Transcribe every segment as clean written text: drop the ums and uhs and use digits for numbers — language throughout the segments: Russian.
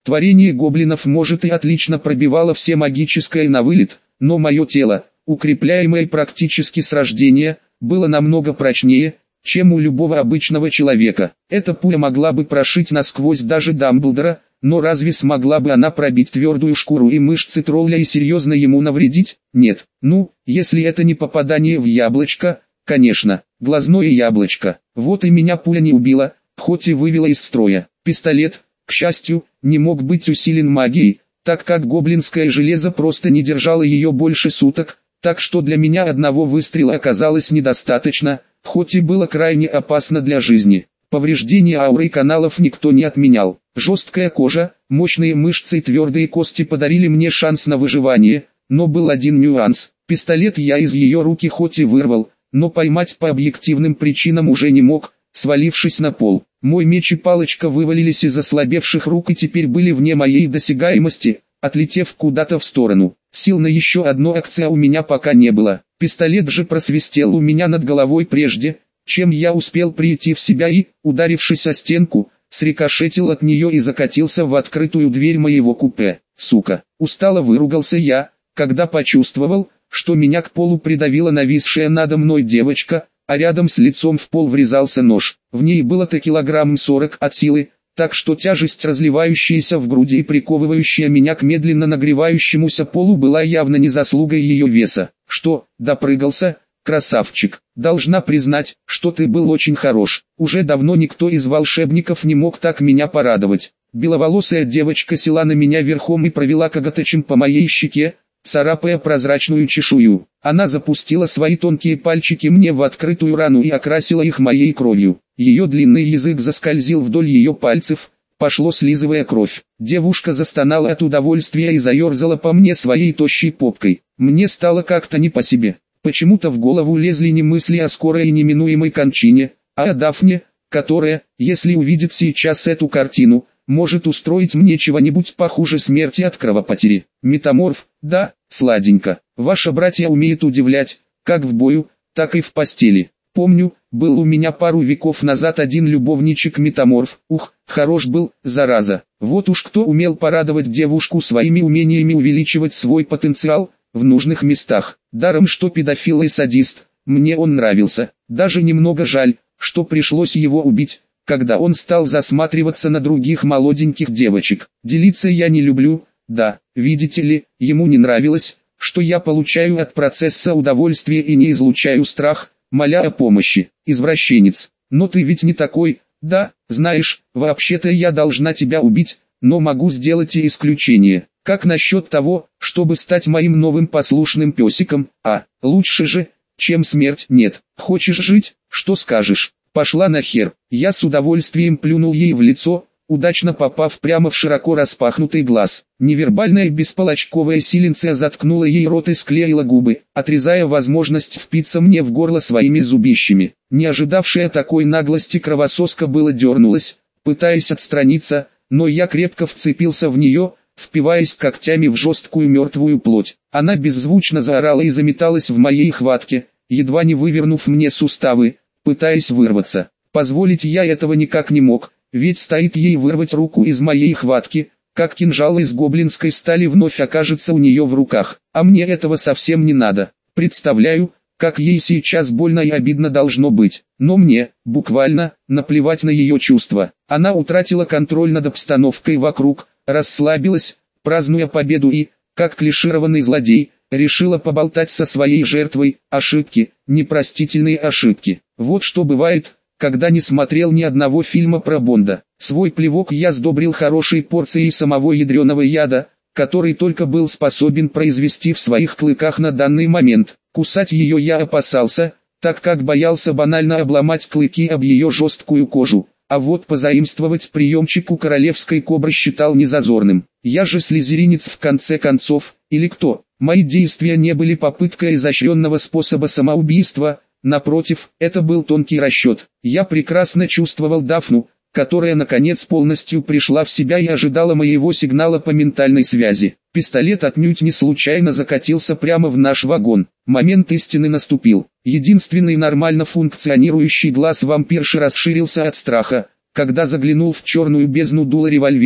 Творение гоблинов может и отлично пробивало все магическое на вылет, но мое тело, укрепляемое практически с рождения, было намного прочнее, чем у любого обычного человека. Эта пуля могла бы прошить насквозь даже Дамблдора, но разве смогла бы она пробить твердую шкуру и мышцы тролля и серьезно ему навредить? Нет. Ну, если это не попадание в яблочко, конечно, глазное яблочко. Вот и меня пуля не убила, хоть и вывела из строя. Пистолет, к счастью, не мог быть усилен магией, так как гоблинское железо просто не держало ее больше суток, так что для меня одного выстрела оказалось недостаточно, хоть и было крайне опасно для жизни. Повреждения ауры и каналов никто не отменял. Жесткая кожа, мощные мышцы и твердые кости подарили мне шанс на выживание, но был один нюанс. Пистолет я из ее руки хоть и вырвал, но поймать по объективным причинам уже не мог, свалившись на пол. Мой меч и палочка вывалились из ослабевших рук и теперь были вне моей досягаемости, отлетев куда-то в сторону. Сил на еще одно акция у меня пока не было. Пистолет же просвистел у меня над головой прежде, чем я успел прийти в себя и, ударившись о стенку, срикошетил от нее и закатился в открытую дверь моего купе. Сука! Устало выругался я, когда почувствовал, что меня к полу придавила нависшая надо мной девочка, а рядом с лицом в пол врезался нож. В ней было-то килограмм 40 от силы, так что тяжесть, разливающаяся в груди и приковывающая меня к медленно нагревающемуся полу, была явно не заслугой ее веса. Что, допрыгался? Красавчик, должна признать, что ты был очень хорош. Уже давно никто из волшебников не мог так меня порадовать. Беловолосая девочка села на меня верхом и провела коготочем по моей щеке, царапая прозрачную чешую. Она запустила свои тонкие пальчики мне в открытую рану и окрасила их моей кровью. Ее длинный язык заскользил вдоль ее пальцев, пошло слизывая кровь. Девушка застонала от удовольствия и заерзала по мне своей тощей попкой. Мне стало как-то не по себе. Почему-то в голову лезли не мысли о скорой и неминуемой кончине, а о Дафне, которая, если увидит сейчас эту картину, может устроить мне чего-нибудь похуже смерти от кровопотери. Метаморф, да, сладенько. Ваши братья умеют удивлять, как в бою, так и в постели. Помню, был у меня пару веков назад один любовничек-метаморф. Ух, хорош был, зараза. Вот уж кто умел порадовать девушку своими умениями увеличивать свой потенциал в нужных местах. Даром что педофил и садист, мне он нравился. Даже немного жаль, что пришлось его убить, когда он стал засматриваться на других молоденьких девочек. Делиться я не люблю, да, видите ли, ему не нравилось, что я получаю от процесса удовольствие и не излучаю страх, моля о помощи. Извращенец, но ты ведь не такой, да, знаешь, вообще-то я должна тебя убить, но могу сделать и исключение. Как насчет того, чтобы стать моим новым послушным песиком? А, лучше же, чем смерть. Нет, хочешь жить, что скажешь? Пошла нахер. Я с удовольствием плюнул ей в лицо, удачно попав прямо в широко распахнутый глаз. Невербальная бесполочковая силенция заткнула ей рот и склеила губы, отрезая возможность впиться мне в горло своими зубищами. Не ожидавшая такой наглости кровососка было дернулась, пытаясь отстраниться, но я крепко вцепился в нее, впиваясь когтями в жесткую мертвую плоть. Она беззвучно заорала и заметалась в моей хватке, едва не вывернув мне суставы, пытаясь вырваться. Позволить я этого никак не мог, ведь стоит ей вырвать руку из моей хватки, как кинжал из гоблинской стали вновь окажется у нее в руках. А мне этого совсем не надо. Представляю, как ей сейчас больно и обидно должно быть. Но мне, буквально, наплевать на ее чувства. Она утратила контроль над обстановкой вокруг, расслабилась, празднуя победу и, как клишированный злодей, решила поболтать со своей жертвой. Ошибки, непростительные ошибки. Вот что бывает, когда не смотрел ни одного фильма про Бонда. Свой плевок я сдобрил хорошей порцией самого ядреного яда, который только был способен произвести в своих клыках на данный момент. Кусать ее я опасался, так как боялся банально обломать клыки об ее жесткую кожу. А вот позаимствовать приемчик у королевской кобры считал незазорным. Я же слизеринец в конце концов, или кто? Мои действия не были попыткой изощренного способа самоубийства, напротив, это был тонкий расчет. Я прекрасно чувствовал Дафну, которая наконец полностью пришла в себя и ожидала моего сигнала по ментальной связи. Пистолет отнюдь не случайно закатился прямо в наш вагон. Момент истины наступил. Единственный нормально функционирующий глаз вампирши расширился от страха, когда заглянул в черную бездну дула револьвера,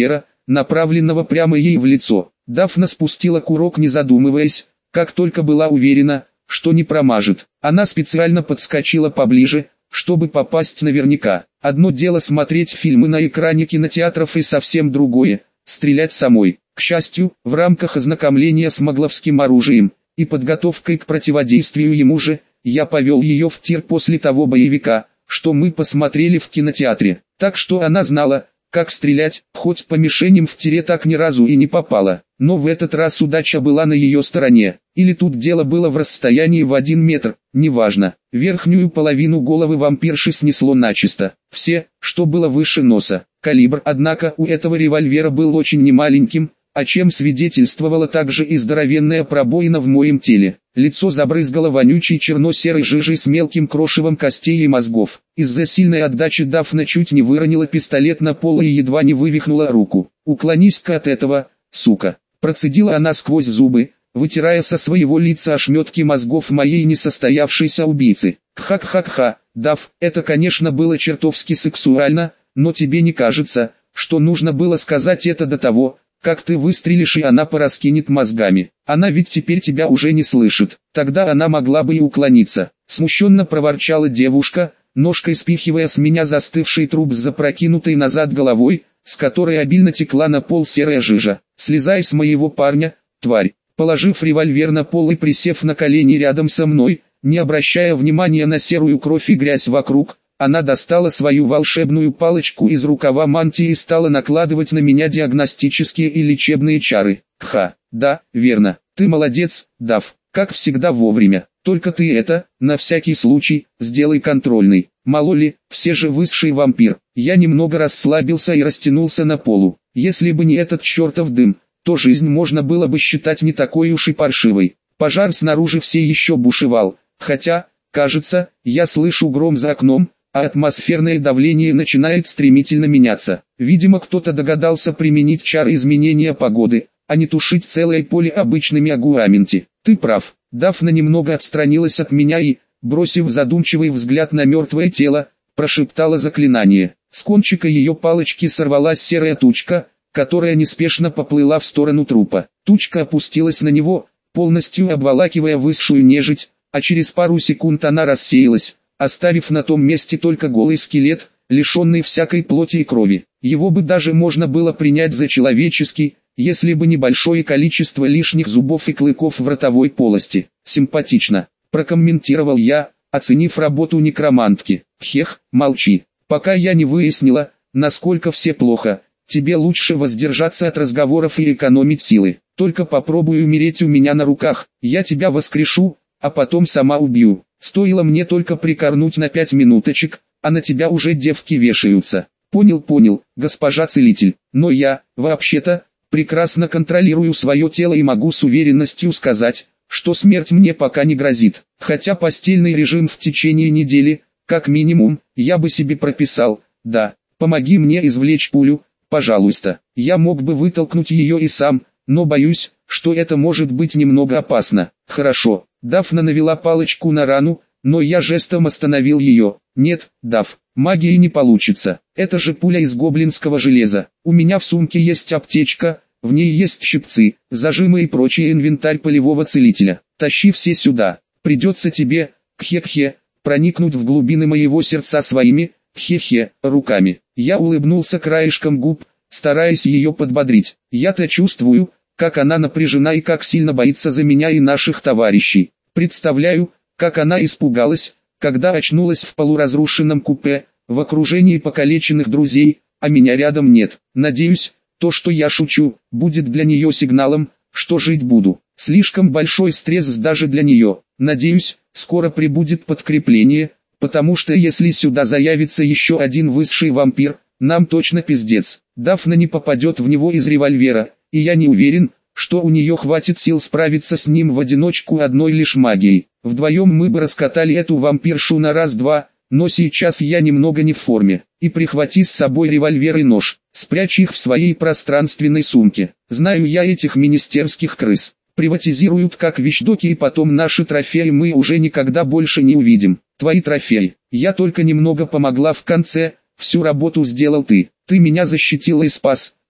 направленного прямо ей в лицо. Дафна спустила курок, не задумываясь, как только была уверена, что не промажет. Она специально подскочила поближе, чтобы попасть наверняка. Одно дело смотреть фильмы на экране кинотеатров и совсем другое – стрелять самой. К счастью, в рамках ознакомления с магловским оружием и подготовкой к противодействию ему же, я повел ее в тир после того боевика, что мы посмотрели в кинотеатре. Так что она знала, как стрелять, хоть по мишеням в тире так ни разу и не попала. Но в этот раз удача была на ее стороне. Или тут дело было в расстоянии в 1 метр, неважно. Верхнюю половину головы вампирши снесло начисто. Все, что было выше носа. Калибр, однако, у этого револьвера был очень немаленьким, о чем свидетельствовала также и здоровенная пробоина в моем теле. Лицо забрызгало вонючей черно-серой жижей с мелким крошевом костей и мозгов. Из-за сильной отдачи Дафна чуть не выронила пистолет на пол и едва не вывихнула руку. «Уклонись-ка от этого, сука!» Процедила она сквозь зубы, вытирая со своего лица ошметки мозгов моей несостоявшейся убийцы. «Кха-кха-кха, Даф, это конечно было чертовски сексуально, но тебе не кажется, что нужно было сказать это до того, как ты выстрелишь и она пораскинет мозгами? Она ведь теперь тебя уже не слышит. Тогда она могла бы и уклониться». Смущенно проворчала девушка, ножкой спихивая с меня застывший труп с запрокинутой назад головой, с которой обильно текла на пол серая жижа. «Слезай с моего парня, тварь!» Положив револьвер на пол и присев на колени рядом со мной, не обращая внимания на серую кровь и грязь вокруг, она достала свою волшебную палочку из рукава мантии и стала накладывать на меня диагностические и лечебные чары. «Ха, да, верно, ты молодец, Даф, как всегда вовремя. Только ты это, на всякий случай, сделай контрольный. Мало ли, все же высший вампир». Я немного расслабился и растянулся на полу. Если бы не этот чертов дым, то жизнь можно было бы считать не такой уж и паршивой. Пожар снаружи все еще бушевал, хотя, кажется, я слышу гром за окном, а атмосферное давление начинает стремительно меняться. Видимо, кто-то догадался применить чары изменения погоды, а не тушить целое поле обычными агуаменти. «Ты прав». Дафна немного отстранилась от меня и, бросив задумчивый взгляд на мертвое тело, прошептала заклинание. С кончика ее палочки сорвалась серая тучка, которая неспешно поплыла в сторону трупа. Тучка опустилась на него, полностью обволакивая высшую нежить, а через пару секунд она рассеялась, оставив на том месте только голый скелет, лишенный всякой плоти и крови. Его бы даже можно было принять за человеческий, если бы небольшое количество лишних зубов и клыков в ротовой полости. «Симпатично», – прокомментировал я, оценив работу некромантки. «Хех, молчи. Пока я не выяснила, насколько все плохо, тебе лучше воздержаться от разговоров и экономить силы. Только попробуй умереть у меня на руках, я тебя воскрешу, а потом сама убью. Стоило мне только прикорнуть на 5 минуточек, а на тебя уже девки вешаются». Понял, госпожа целитель, но я, вообще-то, прекрасно контролирую свое тело и могу с уверенностью сказать, что смерть мне пока не грозит. Хотя постельный режим в течение недели, как минимум, я бы себе прописал. Да, помоги мне извлечь пулю, пожалуйста. Я мог бы вытолкнуть ее и сам, но боюсь, что это может быть немного опасно. Хорошо. Дафна навела палочку на рану, но я жестом остановил ее. «Нет, Даф, магии не получится. Это же пуля из гоблинского железа. У меня в сумке есть аптечка, в ней есть щипцы, зажимы и прочий инвентарь полевого целителя. Тащи все сюда. Придется тебе, кхе-кхе, проникнуть в глубины моего сердца своими, кхе-кхе, руками». Я улыбнулся краешком губ, стараясь ее подбодрить. Я-то чувствую, как она напряжена и как сильно боится за меня и наших товарищей. Представляю, как она испугалась, когда очнулась в полуразрушенном купе, в окружении покалеченных друзей, а меня рядом нет. Надеюсь, то, что я шучу, будет для нее сигналом, что жить буду. Слишком большой стресс даже для нее. Надеюсь, скоро прибудет подкрепление, потому что если сюда заявится еще один высший вампир, нам точно пиздец. Дафна не попадет в него из револьвера, и я не уверен, что у нее хватит сил справиться с ним в одиночку одной лишь магией. Вдвоем мы бы раскатали эту вампиршу на раз-два, но сейчас я немного не в форме. И прихвати с собой револьвер и нож, спрячь их в своей пространственной сумке. Знаю я этих министерских крыс. Приватизируют как вещдоки и потом наши трофеи мы уже никогда больше не увидим. Твои трофеи. Я только немного помогла в конце, всю работу сделал ты. Ты меня защитила и спас,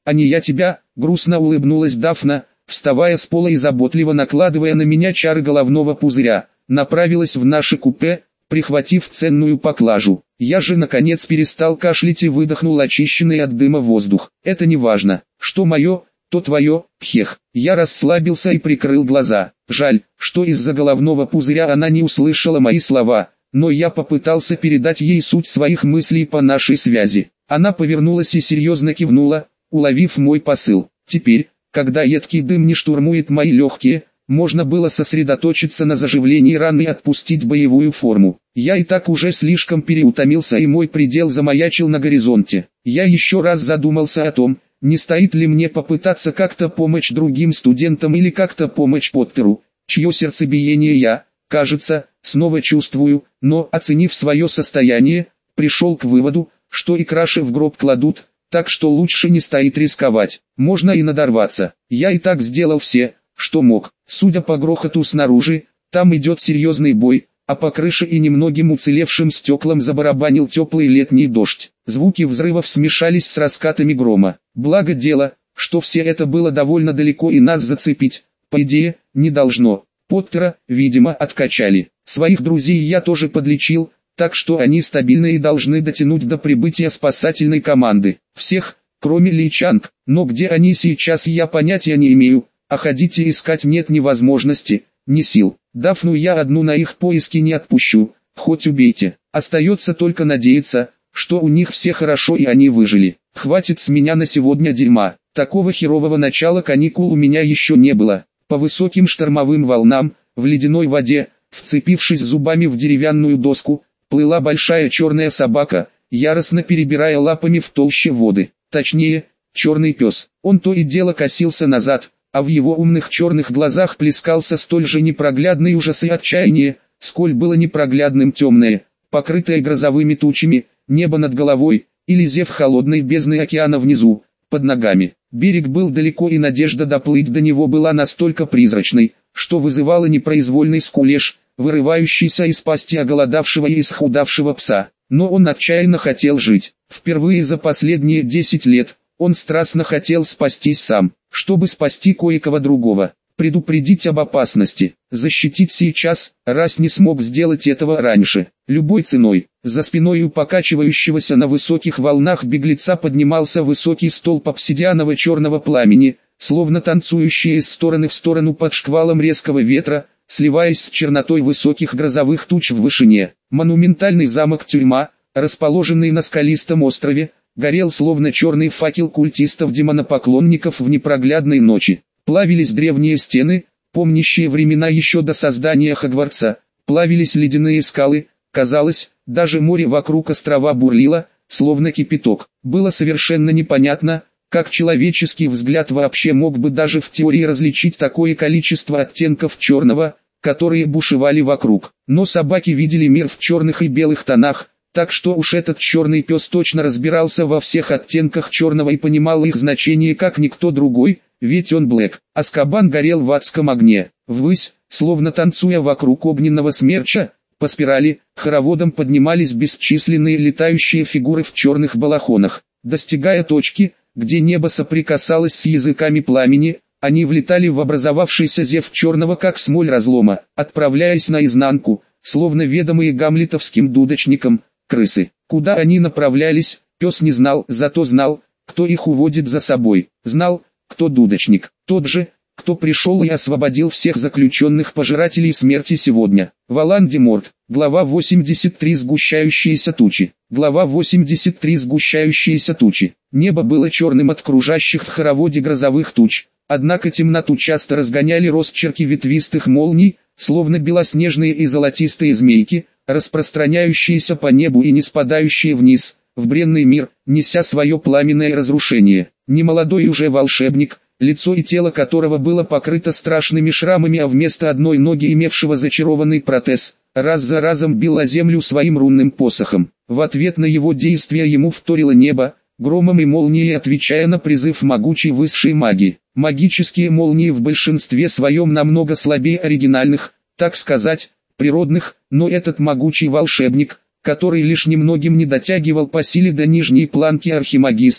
а не я тебя», — грустно улыбнулась Дафна, вставая с пола и заботливо накладывая на меня чары головного пузыря, направилась в наше купе, прихватив ценную поклажу. Я же наконец перестал кашлять и выдохнул очищенный от дыма воздух. «Это не важно, что мое, то твое, пхех». Я расслабился и прикрыл глаза. Жаль, что из-за головного пузыря она не услышала мои слова, но я попытался передать ей суть своих мыслей по нашей связи. Она повернулась и серьезно кивнула, уловив мой посыл. Теперь, когда едкий дым не штурмует мои легкие, можно было сосредоточиться на заживлении раны и отпустить боевую форму. Я и так уже слишком переутомился, и мой предел замаячил на горизонте. Я еще раз задумался о том, не стоит ли мне попытаться как-то помочь другим студентам или как-то помочь Поттеру, чье сердцебиение я, кажется, снова чувствую, но, оценив свое состояние, пришел к выводу, что и краши в гроб кладут, так что лучше не стоит рисковать. Можно и надорваться. Я и так сделал все, что мог. Судя по грохоту снаружи, там идет серьезный бой, а по крыше и немногим уцелевшим стеклам забарабанил теплый летний дождь. Звуки взрывов смешались с раскатами грома. Благо дело, что все это было довольно далеко и нас зацепить, по идее, не должно. Поттера, видимо, откачали. Своих друзей я тоже подлечил, так что они стабильны и должны дотянуть до прибытия спасательной команды. Всех, кроме Ли Чанг, но где они сейчас я понятия не имею, а ходить и искать нет ни возможности, ни сил. Дафну я одну на их поиски не отпущу, хоть убейте. Остается только надеяться, что у них все хорошо и они выжили. Хватит с меня на сегодня дерьма. Такого херового начала каникул у меня еще не было. По высоким штормовым волнам, в ледяной воде, вцепившись зубами в деревянную доску, плыла большая черная собака, яростно перебирая лапами в толще воды. Точнее, черный пес. Он то и дело косился назад, а в его умных черных глазах плескался столь же непроглядный ужас и отчаяние, сколь было непроглядным темное, покрытое грозовыми тучами, небо над головой, или зев холодной бездны океана внизу, под ногами. Берег был далеко, и надежда доплыть до него была настолько призрачной, что вызывала непроизвольный скулеж, вырывающийся из пасти оголодавшего и исхудавшего пса. Но он отчаянно хотел жить. Впервые за последние 10 лет, он страстно хотел спастись сам, чтобы спасти кое-кого другого, предупредить об опасности, защитить сейчас, раз не смог сделать этого раньше, любой ценой. За спиной у покачивающегося на высоких волнах беглеца поднимался высокий столб обсидианового черного пламени, словно танцующий из стороны в сторону под шквалом резкого ветра, сливаясь с чернотой высоких грозовых туч в вышине. Монументальный замок-тюрьма, расположенный на скалистом острове, горел словно черный факел культистов-демонопоклонников в непроглядной ночи. Плавились древние стены, помнящие времена еще до создания Хогвартса, плавились ледяные скалы, казалось, даже море вокруг острова бурлило, словно кипяток. Было совершенно непонятно, как человеческий взгляд вообще мог бы даже в теории различить такое количество оттенков черного, которые бушевали вокруг. Но собаки видели мир в черных и белых тонах, так что уж этот черный пес точно разбирался во всех оттенках черного и понимал их значение как никто другой, ведь он Блэк. Азкабан горел в адском огне. Ввысь, словно танцуя вокруг огненного смерча, по спирали, хороводом поднимались бесчисленные летающие фигуры в черных балахонах. Достигая точки, где небо соприкасалось с языками пламени, они влетали в образовавшийся зев черного как смоль разлома, отправляясь наизнанку, словно ведомые гамлетовским дудочником, крысы. Куда они направлялись, пес не знал, зато знал, кто их уводит за собой. Знал, кто дудочник, тот же, кто пришел и освободил всех заключенных пожирателей смерти сегодня. Волан-де-Морт, глава 83. Сгущающиеся тучи. Глава 83. Сгущающиеся тучи. Небо было черным от кружащих в хороводе грозовых туч, однако темноту часто разгоняли росчерки ветвистых молний, словно белоснежные и золотистые змейки, распространяющиеся по небу и не спадающие вниз, в бренный мир, неся свое пламенное разрушение. Немолодой уже волшебник, лицо и тело которого было покрыто страшными шрамами, а вместо одной ноги имевшего зачарованный протез, раз за разом бил о землю своим рунным посохом. В ответ на его действия ему вторило небо, громом и молнией отвечая на призыв могучей высшей магии. Магические молнии в большинстве своем намного слабее оригинальных, так сказать, природных, но этот могучий волшебник, который лишь немногим не дотягивал по силе до нижней планки архимагистра,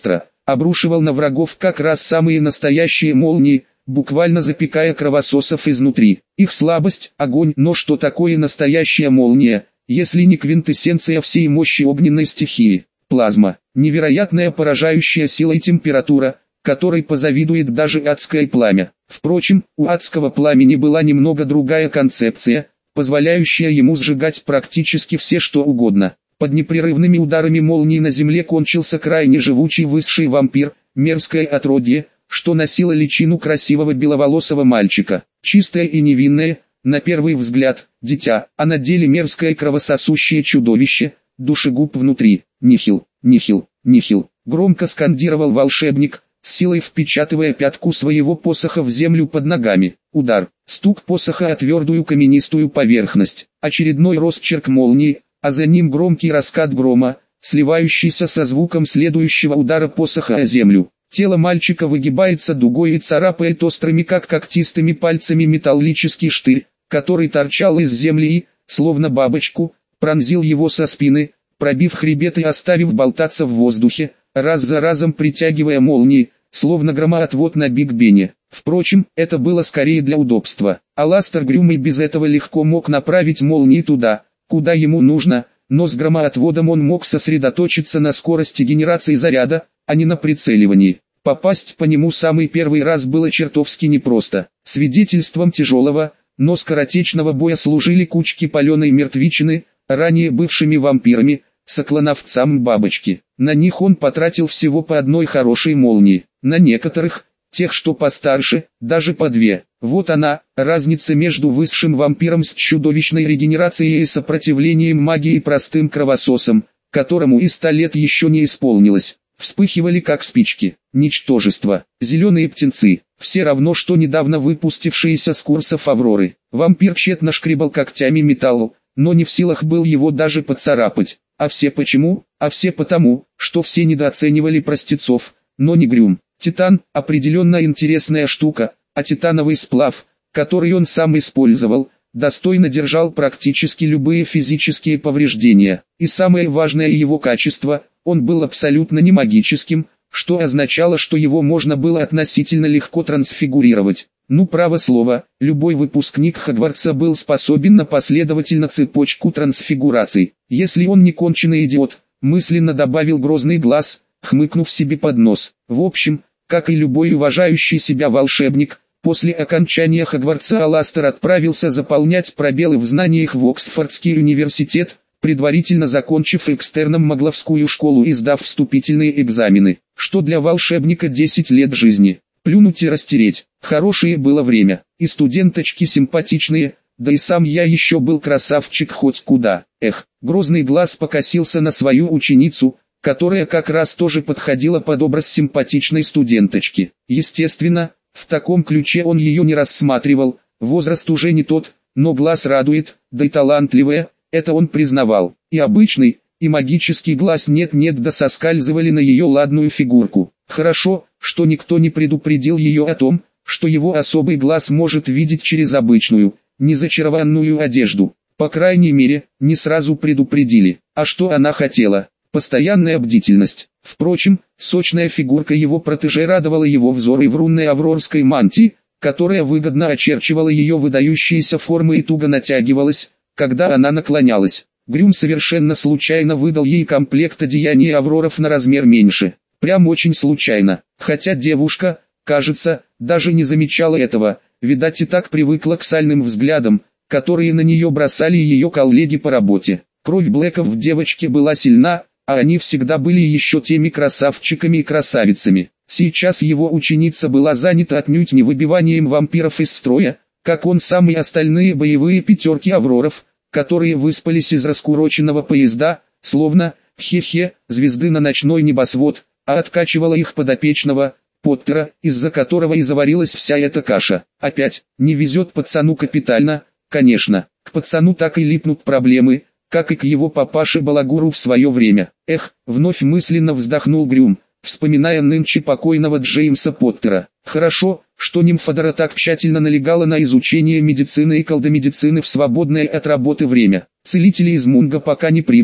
обрушивал на врагов как раз самые настоящие молнии, буквально запекая кровососов изнутри. Их слабость – огонь, но что такое настоящая молния, если не квинтэссенция всей мощи огненной стихии? Плазма – невероятная поражающая сила и температура, которой позавидует даже адское пламя. Впрочем, у адского пламени была немного другая концепция, позволяющая ему сжигать практически все что угодно. Под непрерывными ударами молнии на земле кончился крайне живучий высший вампир, мерзкое отродье, что носило личину красивого беловолосого мальчика. Чистое и невинное, на первый взгляд, дитя, а на деле мерзкое кровососущее чудовище, душегуб внутри. «Нихил, нихил, нихил», громко скандировал волшебник, с силой впечатывая пятку своего посоха в землю под ногами. Удар, стук посоха о твердую каменистую поверхность, очередной росчерк молнии, а за ним громкий раскат грома, сливающийся со звуком следующего удара посоха о землю. Тело мальчика выгибается дугой и царапает острыми как когтистыми пальцами металлический штырь, который торчал из земли и, словно бабочку, пронзил его со спины, пробив хребет и оставив болтаться в воздухе, раз за разом притягивая молнии, словно громоотвод на Биг Бене. Впрочем, это было скорее для удобства. Аластер Грюм и без этого легко мог направить молнии туда, куда ему нужно, но с громоотводом он мог сосредоточиться на скорости генерации заряда, а не на прицеливании. Попасть по нему самый первый раз было чертовски непросто. Свидетельством тяжелого, но скоротечного боя служили кучки паленой мертвечины, ранее бывшими вампирами, соклановцам бабочки. На них он потратил всего по одной хорошей молнии. На некоторых, тех что постарше, даже по две. Вот она, разница между высшим вампиром с чудовищной регенерацией и сопротивлением магии и простым кровососом, которому и 100 лет еще не исполнилось. Вспыхивали как спички. Ничтожество. Зеленые птенцы. Все равно что недавно выпустившиеся с курсов Авроры. Вампир тщетно шкребал когтями металл, но не в силах был его даже поцарапать. А все почему? А все потому, что все недооценивали простецов, но не Грюм. Титан – определенно интересная штука, а титановый сплав, который он сам использовал, достойно держал практически любые физические повреждения. И самое важное его качество – он был абсолютно не магическим, что означало, что его можно было относительно легко трансфигурировать. Ну, право слово, любой выпускник Хогвартса был способен на последовательно цепочку трансфигураций. Если он не конченый идиот, мысленно добавил грозный глаз, хмыкнув себе под нос. В общем, как и любой уважающий себя волшебник, после окончания Хогвартса Аластер отправился заполнять пробелы в знаниях в Оксфордский университет, предварительно закончив экстерном магловскую школу и сдав вступительные экзамены, что для волшебника 10 лет жизни. Плюнуть и растереть. Хорошее было время, и студенточки симпатичные, да и сам я еще был красавчик хоть куда. Эх, грозный глаз покосился на свою ученицу, которая как раз тоже подходила под образ симпатичной студенточки. Естественно, в таком ключе он ее не рассматривал, возраст уже не тот, но глаз радует, да и талантливая, это он признавал. И обычный, и магический глаз нет-нет да соскальзывали на ее ладную фигурку. Хорошо, что никто не предупредил ее о том, что его особый глаз может видеть через обычную, незачарованную одежду. По крайней мере, не сразу предупредили. А что она хотела? Постоянная бдительность. Впрочем, сочная фигурка его протеже радовала его взор и в рунной аврорской мантии, которая выгодно очерчивала ее выдающиеся формы и туго натягивалась, когда она наклонялась. Грюм совершенно случайно выдал ей комплект одеяния авроров на размер меньше. Прям очень случайно. Хотя девушка, кажется, даже не замечала этого, видать и так привыкла к сальным взглядам, которые на нее бросали ее коллеги по работе. Кровь Блэков в девочке была сильна, а они всегда были еще теми красавчиками и красавицами. Сейчас его ученица была занята отнюдь не выбиванием вампиров из строя, как он сам и остальные боевые пятерки авроров, которые выспались из раскуроченного поезда, словно, хе-хе, звезды на ночной небосвод, а откачивала их подопечного, Поттера, из-за которого и заварилась вся эта каша. Опять, не везет пацану капитально, конечно, к пацану так и липнут проблемы, как и к его папаше-балагуру в свое время. Эх, вновь мысленно вздохнул Грюм, вспоминая нынче покойного Джеймса Поттера. Хорошо, что Нимфодора так тщательно налегала на изучение медицины и колдомедицины в свободное от работы время. Целители из Мунга пока не прибыли,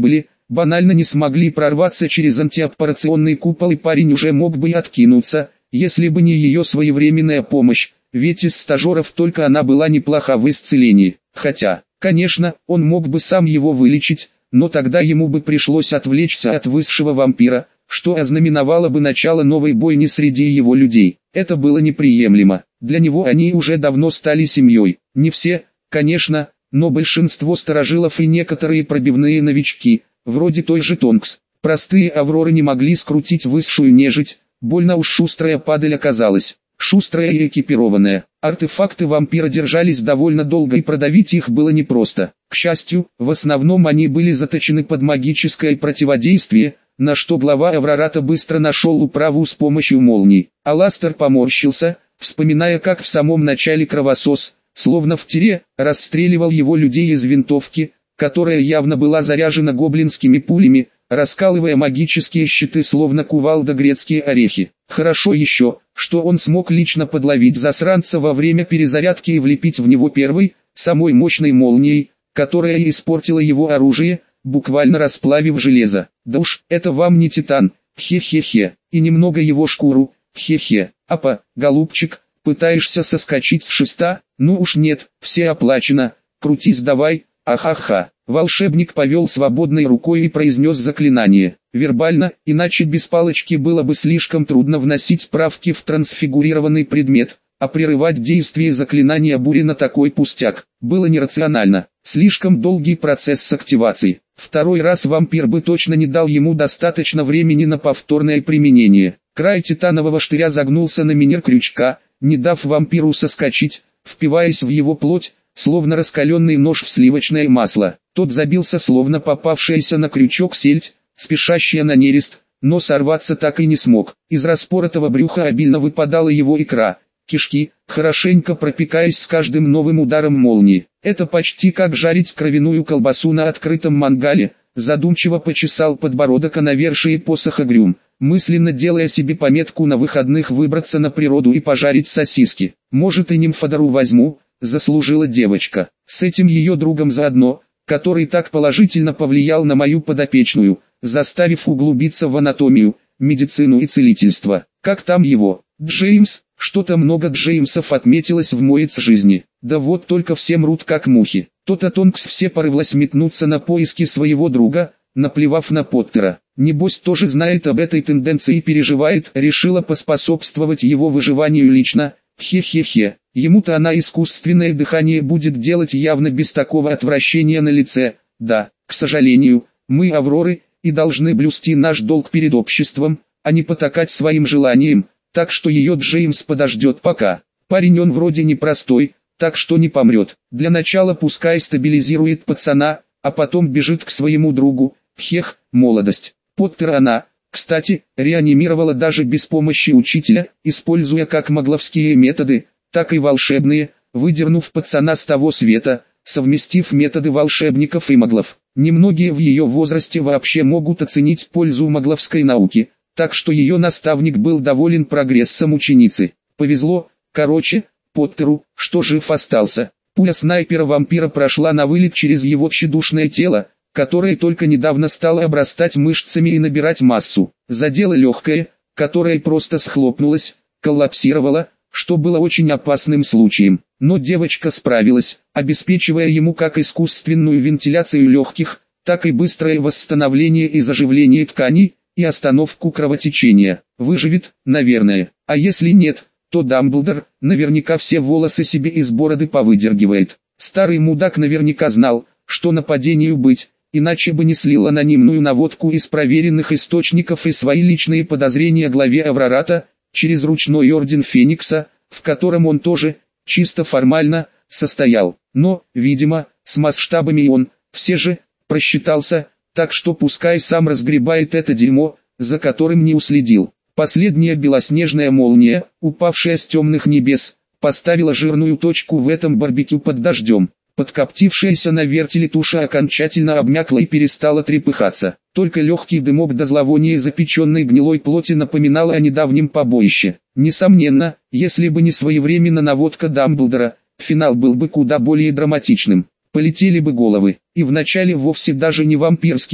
банально не смогли прорваться через антиоперационный купол, и парень уже мог бы и откинуться, если бы не ее своевременная помощь, ведь из стажеров только она была неплоха в исцелении. Хотя, конечно, он мог бы сам его вылечить, но тогда ему бы пришлось отвлечься от высшего вампира, что ознаменовало бы начало новой бойни среди его людей. Это было неприемлемо. Для него они уже давно стали семьей. Не все, конечно, но большинство старожилов и некоторые пробивные новички, вроде той же Тонкс. Простые авроры не могли скрутить высшую нежить, больно уж шустрая падаль оказалась. Шустрая и экипированная. Артефакты вампира держались довольно долго, и продавить их было непросто. К счастью, в основном они были заточены под магическое противодействие, на что глава Аврората быстро нашел управу с помощью молний. Аластер поморщился, вспоминая, как в самом начале кровосос, словно в тире, расстреливал его людей из винтовки, которая явно была заряжена гоблинскими пулями, раскалывая магические щиты словно кувалда грецкие орехи. Хорошо еще, что он смог лично подловить засранца во время перезарядки и влепить в него первой, самой мощной молнией, которая испортила его оружие, буквально расплавив железо. Да уж, это вам не титан, хе-хе-хе, и немного его шкуру, хе-хе. Апа, голубчик, пытаешься соскочить с шеста? Ну уж нет, все оплачено, крутись давай, ахаха. Волшебник повел свободной рукой и произнес заклинание. Вербально, иначе без палочки было бы слишком трудно вносить правки в трансфигурированный предмет, а прерывать действие заклинания бури на такой пустяк было нерационально. Слишком долгий процесс с активацией. Второй раз вампир бы точно не дал ему достаточно времени на повторное применение. Край титанового штыря загнулся на манер крючка, не дав вампиру соскочить, впиваясь в его плоть, словно раскаленный нож в сливочное масло. Тот забился, словно попавшаяся на крючок сельдь, спешащая на нерест, но сорваться так и не смог. Из распоротого брюха обильно выпадала его икра, кишки, хорошенько пропекаясь с каждым новым ударом молнии. Это почти как жарить кровяную колбасу на открытом мангале. Задумчиво почесал подбородок о навершие посоха Грюм, мысленно делая себе пометку на выходных выбраться на природу и пожарить сосиски. Может, и нимфодору возьму, заслужила девочка. С этим ее другом заодно, который так положительно повлиял на мою подопечную, заставив углубиться в анатомию, медицину и целительство. Как там его? Джеймс? Что-то много Джеймсов отметилось в моей жизни. Да вот только все мрут как мухи. То-то Тонкс все порывалась метнуться на поиски своего друга, наплевав на Поттера. Небось тоже знает об этой тенденции и переживает, решила поспособствовать его выживанию лично. Хе-хе-хе. Ему-то она искусственное дыхание будет делать явно без такого отвращения на лице. Да, к сожалению, мы авроры, и должны блюсти наш долг перед обществом, а не потакать своим желаниям, так что ее Джеймс подождет пока. Парень он вроде непростой, так что не помрет. Для начала пускай стабилизирует пацана, а потом бежит к своему другу. Хех, молодость. Поттера она, кстати, реанимировала даже без помощи учителя, используя как магловские методы, так и волшебные, выдернув пацана с того света, совместив методы волшебников и маглов. Немногие в ее возрасте вообще могут оценить пользу магловской науки, так что ее наставник был доволен прогрессом ученицы. Повезло, короче, Поттеру, что жив остался. Пуля снайпера-вампира прошла на вылет через его тщедушное тело, которое только недавно стало обрастать мышцами и набирать массу. Задело легкое, которое просто схлопнулось, коллапсировало, что было очень опасным случаем. Но девочка справилась, обеспечивая ему как искусственную вентиляцию легких, так и быстрое восстановление и заживление тканей, и остановку кровотечения. Выживет, наверное, а если нет, то Дамблдор наверняка все волосы себе из бороды повыдергивает. Старый мудак наверняка знал, что нападению быть, иначе бы не слил анонимную наводку из проверенных источников и свои личные подозрения главе Аврората, через ручной орден Феникса, в котором он тоже, чисто формально, состоял. Но, видимо, с масштабами он, все же, просчитался, так что пускай сам разгребает это дерьмо, за которым не уследил. Последняя белоснежная молния, упавшая с темных небес, поставила жирную точку в этом барбекю под дождем. Подкоптившаяся на вертеле туша окончательно обмякла и перестала трепыхаться. Только легкий дымок до зловония запеченной гнилой плоти напоминал о недавнем побоище. Несомненно, если бы не своевременно наводка Дамблдора, финал был бы куда более драматичным. Полетели бы головы, и вначале вовсе даже не вампирские,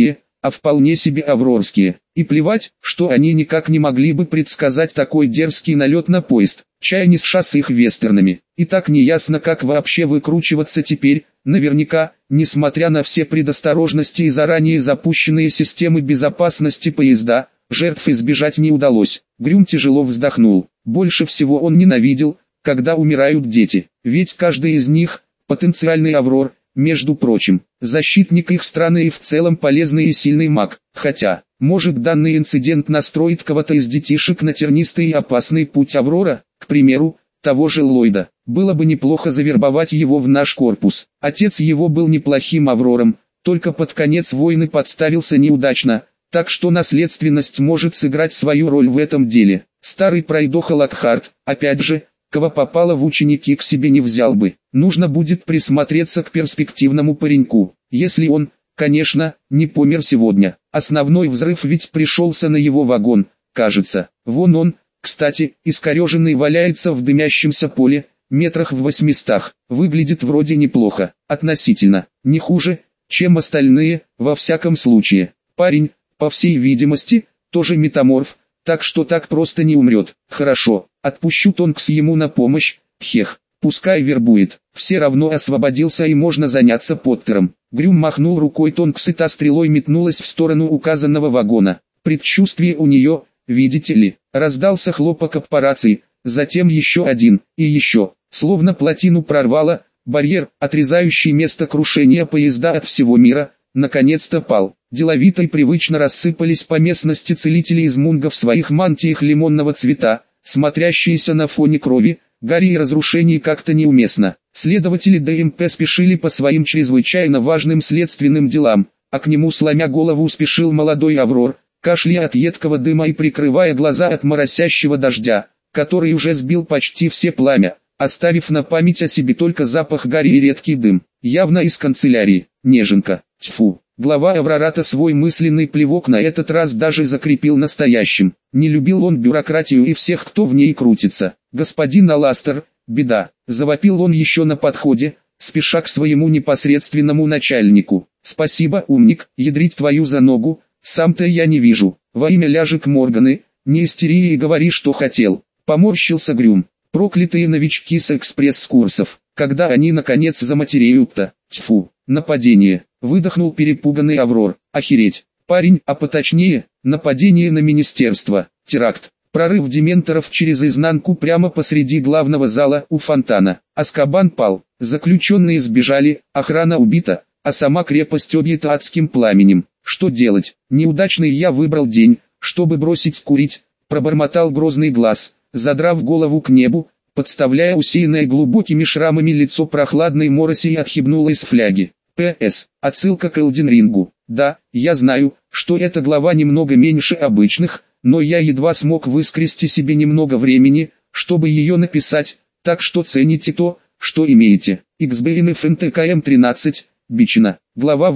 а вполне себе аврорские. И плевать, что они никак не могли бы предсказать такой дерзкий налет на поезд, чай не сша с их вестернами. И так неясно, как вообще выкручиваться теперь. Наверняка, несмотря на все предосторожности и заранее запущенные системы безопасности поезда, жертв избежать не удалось. Грюм тяжело вздохнул. Больше всего он ненавидел, когда умирают дети, ведь каждый из них – потенциальный аврор, между прочим, защитник их страны и в целом полезный и сильный маг. Хотя, может, данный инцидент настроит кого-то из детишек на тернистый и опасный путь аврора, к примеру, того же Ллойда. Было бы неплохо завербовать его в наш корпус. Отец его был неплохим аврором, только под конец войны подставился неудачно, так что наследственность может сыграть свою роль в этом деле. Старый пройдоха Локхарт, опять же, кого попало в ученики к себе не взял бы. Нужно будет присмотреться к перспективному пареньку, если он, конечно, не помер сегодня. Основной взрыв ведь пришелся на его вагон, кажется. Вон он, кстати, искореженный валяется в дымящемся поле, метрах в 800. Выглядит вроде неплохо, относительно, не хуже, чем остальные, во всяком случае. Парень, по всей видимости, тоже метаморф, так что так просто не умрет. Хорошо, отпущу Тонкс ему на помощь, хех, пускай вербует. Все равно освободился и можно заняться Поттером. Грюм махнул рукой Тонкс, и та стрелой метнулась в сторону указанного вагона. Предчувствие у нее, видите ли, раздался хлопок об по рации, затем еще один, и еще, словно плотину прорвало, барьер, отрезающий место крушения поезда от всего мира, наконец-то пал. Деловито и привычно рассыпались по местности целители из Мунга в своих мантиях лимонного цвета, смотрящиеся на фоне крови, гари и разрушений как-то неуместно. Следователи ДМП спешили по своим чрезвычайно важным следственным делам, а к нему сломя голову спешил молодой Аврор, кашляя от едкого дыма и прикрывая глаза от моросящего дождя, который уже сбил почти все пламя, оставив на память о себе только запах гари и редкий дым, явно из канцелярии. Неженка, тьфу. Глава Аврората свой мысленный плевок на этот раз даже закрепил настоящим. Не любил он бюрократию и всех, кто в ней крутится. «Господин Аластер, беда!» – завопил он еще на подходе, спеша к своему непосредственному начальнику. «Спасибо, умник, ядрить твою за ногу, сам-то я не вижу. Во имя ляжек Морганы, не истери и говори, что хотел». Поморщился Грюм. Проклятые новички с экспресс-курсов. Когда они наконец заматереют-то? Тьфу, нападение. Выдохнул перепуганный Аврор. Охереть. Парень, а поточнее, нападение на министерство. Теракт. Прорыв дементоров через изнанку прямо посреди главного зала у фонтана. Азкабан пал. Заключенные сбежали, охрана убита, а сама крепость объята адским пламенем. Что делать? Неудачный я выбрал день, чтобы бросить курить, пробормотал грозный глаз, задрав голову к небу, подставляя усеянное глубокими шрамами лицо прохладной мороси, и отхлебнула из фляги. П.С. Отсылка к Элден Рингу. Да, я знаю, что эта глава немного меньше обычных, но я едва смог выскрести себе немного времени, чтобы ее написать, так что цените то, что имеете. XBNF НТКМ 13, Бичина. Глава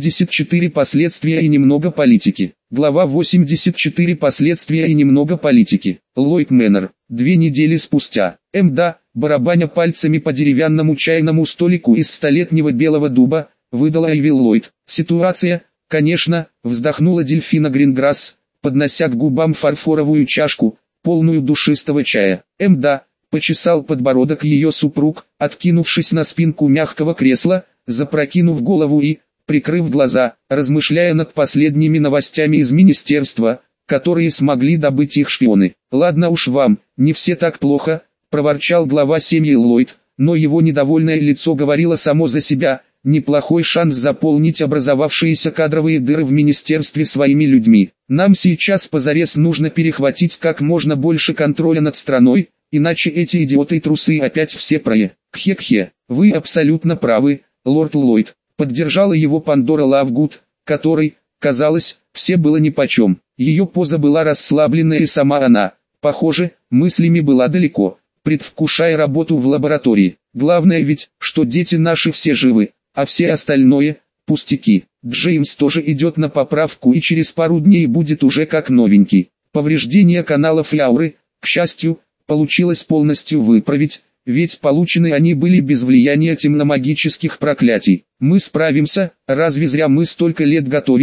84. Последствия и немного политики. Глава 84. Последствия и немного политики. Ллойд Мэннер. 2 недели спустя. МДА, барабаня пальцами по деревянному чайному столику из столетнего белого дуба, выдала Айви Ллойд. Ситуация, конечно, вздохнула Дельфина Гринграсс, поднося к губам фарфоровую чашку, полную душистого чая. МДА, почесал подбородок ее супруг, откинувшись на спинку мягкого кресла, запрокинув голову и, прикрыв глаза, размышляя над последними новостями из министерства, которые смогли добыть их шпионы. «Ладно уж вам, не все так плохо», – проворчал глава семьи Ллойд, но его недовольное лицо говорило само за себя. Неплохой шанс заполнить образовавшиеся кадровые дыры в министерстве своими людьми. Нам сейчас позарез нужно перехватить как можно больше контроля над страной, иначе эти идиоты-трусы опять все Кхе-кхе, вы абсолютно правы, лорд Ллойд. Поддержала его Пандора Лавгуд, которой, казалось, все было нипочем. Ее поза была расслабленная, и сама она, похоже, мыслями была далеко, предвкушая работу в лаборатории. Главное ведь, что дети наши все живы, а все остальное – пустяки. Джеймс тоже идет на поправку и через пару дней будет уже как новенький. Повреждения каналов и ауры, к счастью, получилось полностью выправить, ведь получены они были без влияния темномагических проклятий. Мы справимся, разве зря мы столько лет готовились,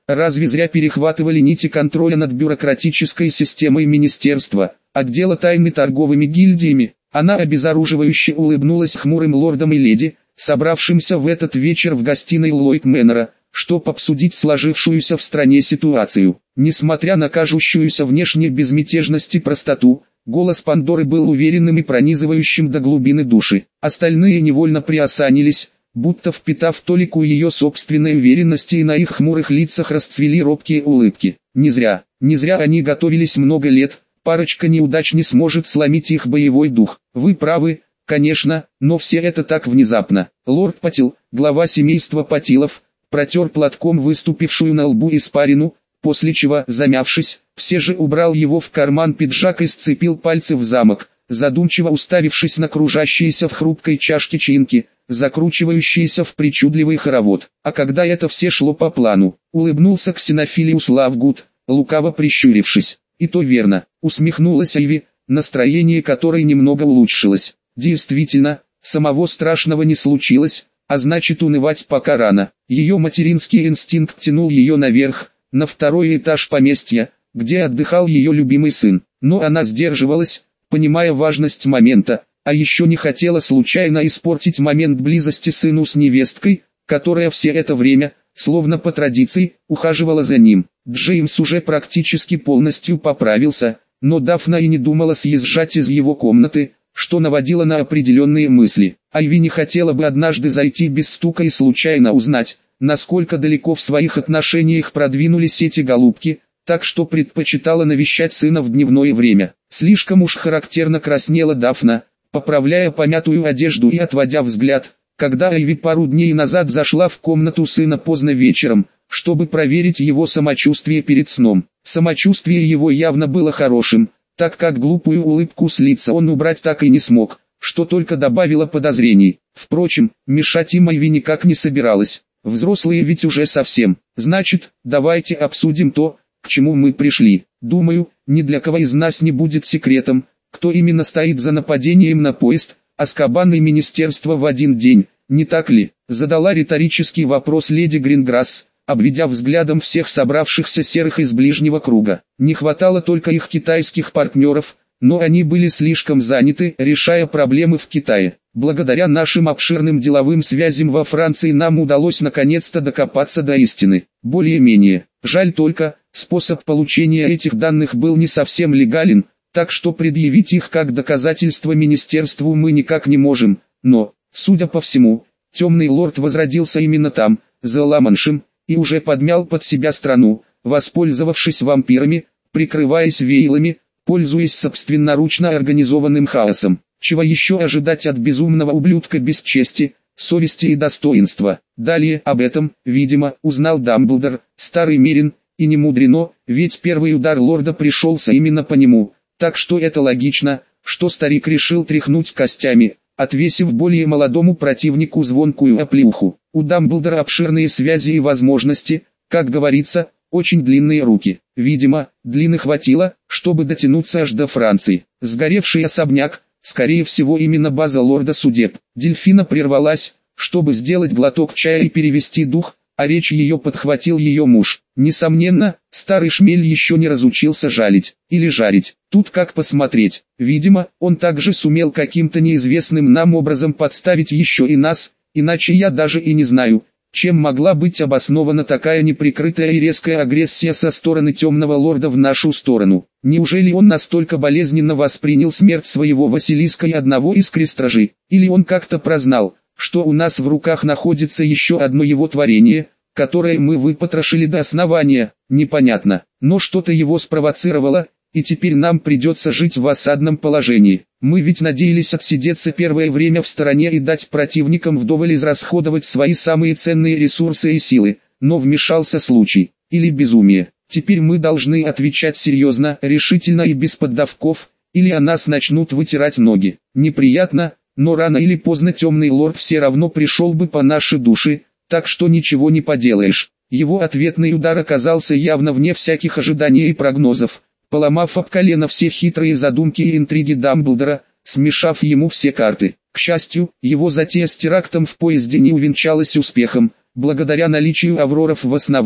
Разве зря перехватывали нити контроля над бюрократической системой министерства, отдела тайны торговыми гильдиями? Она обезоруживающе улыбнулась хмурым лордам и леди, собравшимся в этот вечер в гостиной Ллойд Мэннера, чтобы обсудить сложившуюся в стране ситуацию. Несмотря на кажущуюся внешне безмятежность и простоту, голос Пандоры был уверенным и пронизывающим до глубины души. Остальные невольно приосанились, будто впитав толику ее собственной уверенности, и на их хмурых лицах расцвели робкие улыбки. Не зря они готовились много лет, парочка неудач не сможет сломить их боевой дух. Вы правы, конечно, но все это так внезапно. Лорд Патил, глава семейства Патилов, протер платком выступившую на лбу испарину, после чего, замявшись, все же убрал его в карман пиджак и сцепил пальцы в замок, задумчиво уставившись на кружащиеся в хрупкой чашке чинки, закручивающиеся в причудливый хоровод. А когда это все шло по плану, улыбнулся Ксенофилиус Лавгуд, лукаво прищурившись. И то верно, усмехнулась Айви, настроение которой немного улучшилось. Действительно, самого страшного не случилось, а значит, унывать пока рано. Ее материнский инстинкт тянул ее наверх, на второй этаж поместья, где отдыхал ее любимый сын. Но она сдерживалась, понимая важность момента, а еще не хотела случайно испортить момент близости сыну с невесткой, которая все это время, словно по традиции, ухаживала за ним. Джеймс уже практически полностью поправился, но Дафна и не думала съезжать из его комнаты, что наводило на определенные мысли. Айви не хотела бы однажды зайти без стука и случайно узнать, насколько далеко в своих отношениях продвинулись эти голубки, так что предпочитала навещать сына в дневное время. Слишком уж характерно краснела Дафна, поправляя помятую одежду и отводя взгляд, когда Айви пару дней назад зашла в комнату сына поздно вечером, чтобы проверить его самочувствие перед сном. Самочувствие его явно было хорошим, так как глупую улыбку с лица он убрать так и не смог, что только добавило подозрений. Впрочем, мешать им Айви никак не собиралась, взрослые ведь уже совсем. Значит, давайте обсудим то, к чему мы пришли. Думаю, ни для кого из нас не будет секретом, кто именно стоит за нападением на поезд Азкабан и министерство в один день, не так ли? Задала риторический вопрос леди Гринграсс, обведя взглядом всех собравшихся серых из ближнего круга. Не хватало только их китайских партнеров, но они были слишком заняты, решая проблемы в Китае. Благодаря нашим обширным деловым связям во Франции нам удалось наконец-то докопаться до истины. Более-менее. Жаль только, способ получения этих данных был не совсем легален, так что предъявить их как доказательство министерству мы никак не можем, но, судя по всему, темный лорд возродился именно там, за Ла-Маншем, и уже подмял под себя страну, воспользовавшись вампирами, прикрываясь вейлами, пользуясь собственноручно организованным хаосом. Чего еще ожидать от безумного ублюдка без чести, совести и достоинства? Далее об этом, видимо, узнал Дамблдор, старый Мерин, и не мудрено, ведь первый удар лорда пришелся именно по нему, так что это логично, что старик решил тряхнуть костями, отвесив более молодому противнику звонкую оплеуху. У Дамблдора обширные связи и возможности, как говорится, очень длинные руки. Видимо, длины хватило, чтобы дотянуться аж до Франции. Сгоревший особняк, скорее всего именно база лорда судеб. Дельфина прервалась, чтобы сделать глоток чая и перевести дух, а речь ее подхватил ее муж. Несомненно, старый шмель еще не разучился жалить, или жарить, тут как посмотреть. Видимо, он также сумел каким-то неизвестным нам образом подставить еще и нас, иначе я даже и не знаю, чем могла быть обоснована такая неприкрытая и резкая агрессия со стороны темного лорда в нашу сторону. Неужели он настолько болезненно воспринял смерть своего Василиска и одного из крестражей, или он как-то прознал, что у нас в руках находится еще одно его творение, которое мы выпотрошили до основания? Непонятно, но что-то его спровоцировало, и теперь нам придется жить в осадном положении. Мы ведь надеялись отсидеться первое время в стороне и дать противникам вдоволь израсходовать свои самые ценные ресурсы и силы, но вмешался случай, или безумие. Теперь мы должны отвечать серьезно, решительно и без поддавков, или о нас начнут вытирать ноги. Неприятно, но рано или поздно темный лорд все равно пришел бы по нашей душе, так что ничего не поделаешь. Его ответный удар оказался явно вне всяких ожиданий и прогнозов, поломав об колено все хитрые задумки и интриги Дамблдора, смешав ему все карты. К счастью, его затея с терактом в поезде не увенчалась успехом, благодаря наличию авроров в основном,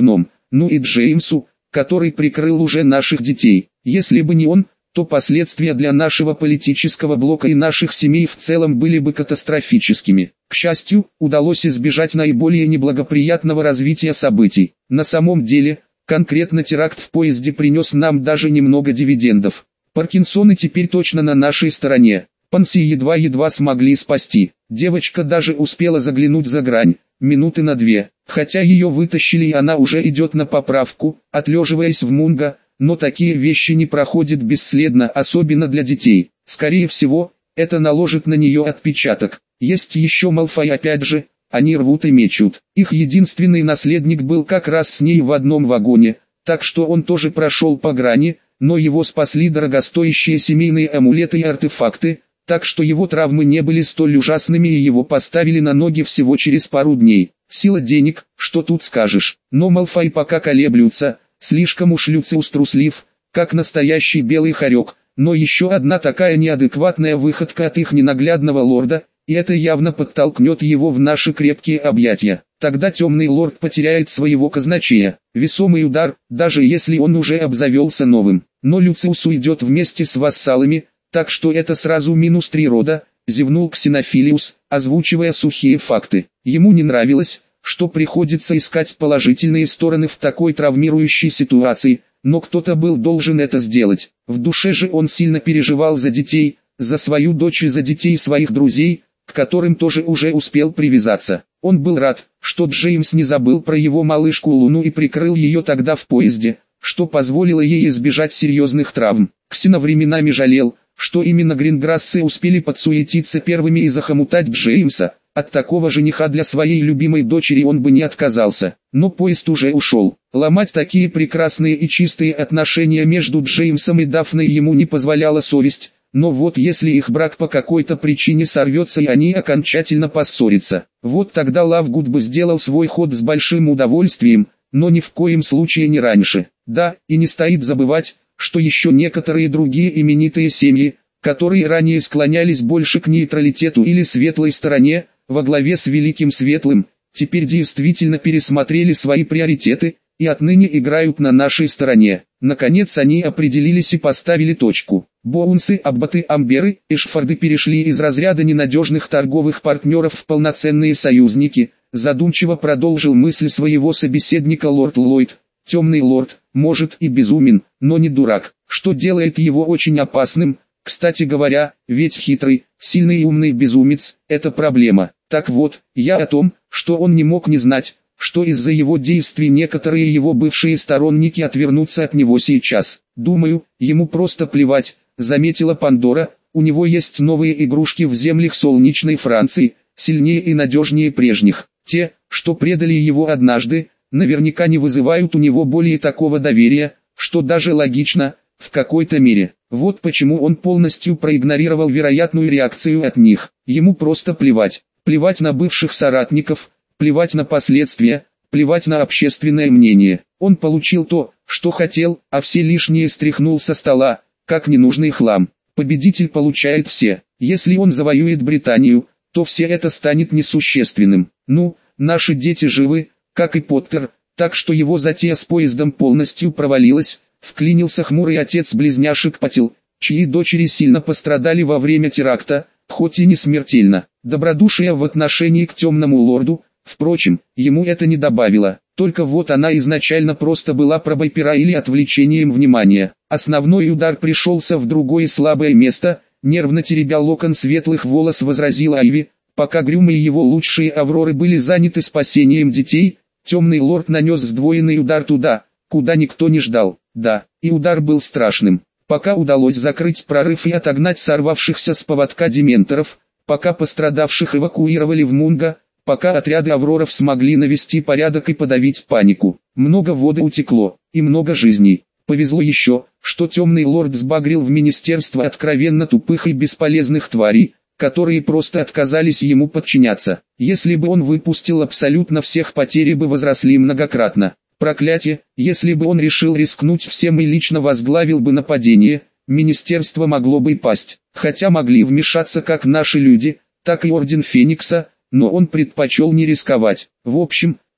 ну и Джеймсу, который прикрыл уже наших детей. Если бы не он, то последствия для нашего политического блока и наших семей в целом были бы катастрофическими. К счастью, удалось избежать наиболее неблагоприятного развития событий. На самом деле, конкретно теракт в поезде принес нам даже немного дивидендов. Паркинсоны теперь точно на нашей стороне. Панси едва-едва смогли спасти. Девочка даже успела заглянуть за грань, минуты на 2. Хотя ее вытащили и она уже идет на поправку, отлеживаясь в Мунго, но такие вещи не проходят бесследно, особенно для детей. Скорее всего, это наложит на нее отпечаток. Есть еще Малфой, опять же, они рвут и мечут. Их единственный наследник был как раз с ней в одном вагоне, так что он тоже прошел по грани, но его спасли дорогостоящие семейные амулеты и артефакты, так что его травмы не были столь ужасными и его поставили на ноги всего через пару дней. Сила денег, что тут скажешь. Но Малфой пока колеблются, слишком уж Люциус труслив, как настоящий белый хорек. Но еще одна такая неадекватная выходка от их ненаглядного лорда, и это явно подтолкнет его в наши крепкие объятия. Тогда темный лорд потеряет своего казначея. Весомый удар, даже если он уже обзавелся новым. Но Люциус уйдет вместе с вассалами, так что это сразу минус 3 рода, зевнул Ксенофилиус, озвучивая сухие факты. Ему не нравилось, что приходится искать положительные стороны в такой травмирующей ситуации, но кто-то был должен это сделать. В душе же он сильно переживал за детей, за свою дочь и за детей своих друзей, к которым тоже уже успел привязаться. Он был рад, что Джеймс не забыл про его малышку Луну и прикрыл ее тогда в поезде, что позволило ей избежать серьезных травм. Ксено временами жалел, что именно Гринграссы успели подсуетиться первыми и захомутать Джеймса. От такого жениха для своей любимой дочери он бы не отказался. Но поезд уже ушел. Ломать такие прекрасные и чистые отношения между Джеймсом и Дафной ему не позволяла совесть. Но вот если их брак по какой-то причине сорвется и они окончательно поссорятся, вот тогда Лавгуд бы сделал свой ход с большим удовольствием, но ни в коем случае не раньше. Да, и не стоит забывать, что еще некоторые другие именитые семьи, которые ранее склонялись больше к нейтралитету или светлой стороне, во главе с Великим Светлым, теперь действительно пересмотрели свои приоритеты, и отныне играют на нашей стороне. Наконец они определились и поставили точку. Боунсы, Аббаты, Амберы, Эшфорды перешли из разряда ненадежных торговых партнеров в полноценные союзники, задумчиво продолжил мысль своего собеседника лорд Ллойд. Темный лорд, может и безумен, но не дурак, что делает его очень опасным. Кстати говоря, ведь хитрый, сильный и умный безумец – это проблема. Так вот, я о том, что он не мог не знать, что из-за его действий некоторые его бывшие сторонники отвернутся от него сейчас. Думаю, ему просто плевать, заметила Пандора, у него есть новые игрушки в землях солнечной Франции, сильнее и надежнее прежних. Те, что предали его однажды, наверняка не вызывают у него более такого доверия, что даже логично, в какой-то мере. Вот почему он полностью проигнорировал вероятную реакцию от них. Ему просто плевать. Плевать на бывших соратников, плевать на последствия, плевать на общественное мнение. Он получил то, что хотел, а все лишнее стряхнул со стола, как ненужный хлам. Победитель получает все. Если он завоюет Британию, то все это станет несущественным. Ну, наши дети живы, как и Поттер, так что его затея с поездом полностью провалилась. Вклинился хмурый отец близняшек Патил, чьи дочери сильно пострадали во время теракта, хоть и не смертельно. Добродушие в отношении к темному лорду, впрочем, ему это не добавило. Только вот она изначально просто была пробой пера или отвлечением внимания. Основной удар пришелся в другое слабое место, нервно теребя локон светлых волос возразила Айви. Пока Грюм и его лучшие авроры были заняты спасением детей, темный лорд нанес сдвоенный удар туда, куда никто не ждал. Да, и удар был страшным. Пока удалось закрыть прорыв и отогнать сорвавшихся с поводка дементоров, пока пострадавших эвакуировали в Мунго, пока отряды авроров смогли навести порядок и подавить панику. Много воды утекло, и много жизней. Повезло еще, что темный лорд сбагрил в министерство откровенно тупых и бесполезных тварей, которые просто отказались ему подчиняться. Если бы он выпустил абсолютно всех, потери бы возросли многократно. Проклятие, если бы он решил рискнуть всем и лично возглавил бы нападение, министерство могло бы и пасть. Хотя могли вмешаться как наши люди, так и Орден Феникса, но он предпочел не рисковать. В общем,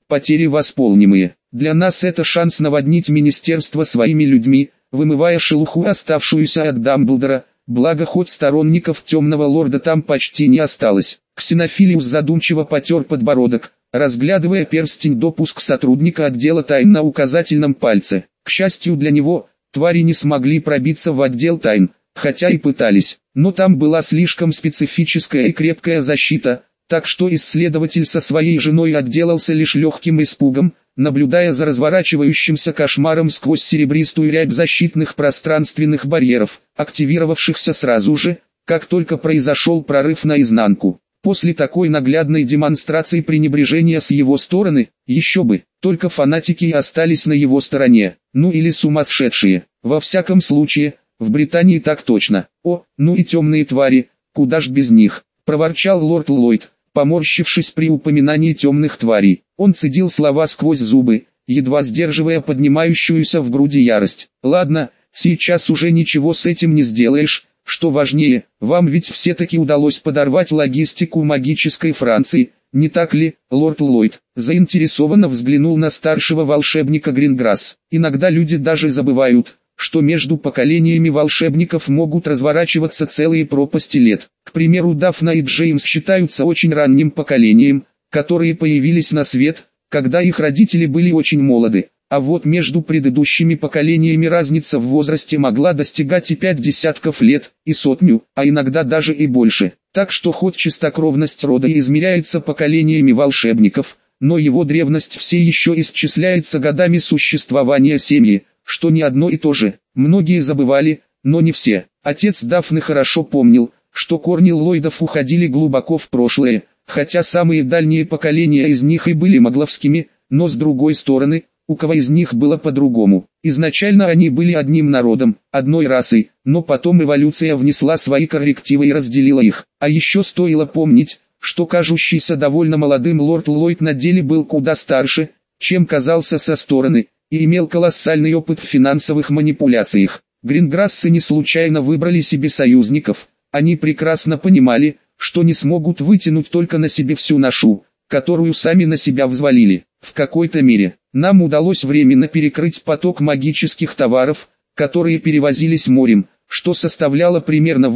потери восполнимые. Для нас это шанс наводнить министерство своими людьми, вымывая шелуху, оставшуюся от Дамблдора, благо хоть сторонников Темного Лорда там почти не осталось. Ксенофилиус задумчиво потер подбородок, разглядывая перстень допуск сотрудника отдела тайн на указательном пальце. К счастью для него, твари не смогли пробиться в отдел тайн, хотя и пытались, но там была слишком специфическая и крепкая защита, так что исследователь со своей женой отделался лишь легким испугом, наблюдая за разворачивающимся кошмаром сквозь серебристую рябь защитных пространственных барьеров, активировавшихся сразу же, как только произошел прорыв наизнанку. После такой наглядной демонстрации пренебрежения с его стороны, еще бы, только фанатики и остались на его стороне, ну или сумасшедшие. Во всяком случае, в Британии так точно. О, ну и темные твари, куда ж без них, проворчал лорд Ллойд, поморщившись при упоминании темных тварей. Он цедил слова сквозь зубы, едва сдерживая поднимающуюся в груди ярость. Ладно, сейчас уже ничего с этим не сделаешь. Что важнее, вам ведь все-таки удалось подорвать логистику магической Франции, не так ли, лорд Ллойд? Заинтересованно взглянул на старшего волшебника Гринграсс. Иногда люди даже забывают, что между поколениями волшебников могут разворачиваться целые пропасти лет. К примеру, Дафна и Джеймс считаются очень ранним поколением, которые появились на свет, когда их родители были очень молоды. А вот между предыдущими поколениями разница в возрасте могла достигать и 5 десятков лет, и 100, а иногда даже и больше. Так что хоть чистокровность рода и измеряется поколениями волшебников, но его древность все еще исчисляется годами существования семьи, что не одно и то же. Многие забывали, но не все. Отец Дафны хорошо помнил, что корни Ллойдов уходили глубоко в прошлое, хотя самые дальние поколения из них и были магловскими, но с другой стороны, у кого из них было по-другому. Изначально они были одним народом, одной расой, но потом эволюция внесла свои коррективы и разделила их. А еще стоило помнить, что кажущийся довольно молодым лорд Ллойд на деле был куда старше, чем казался со стороны, и имел колоссальный опыт в финансовых манипуляциях. Гринграссы не случайно выбрали себе союзников, они прекрасно понимали, что не смогут вытянуть только на себе всю ношу, которую сами на себя взвалили. В какой-то мере, нам удалось временно перекрыть поток магических товаров, которые перевозились морем, что составляло примерно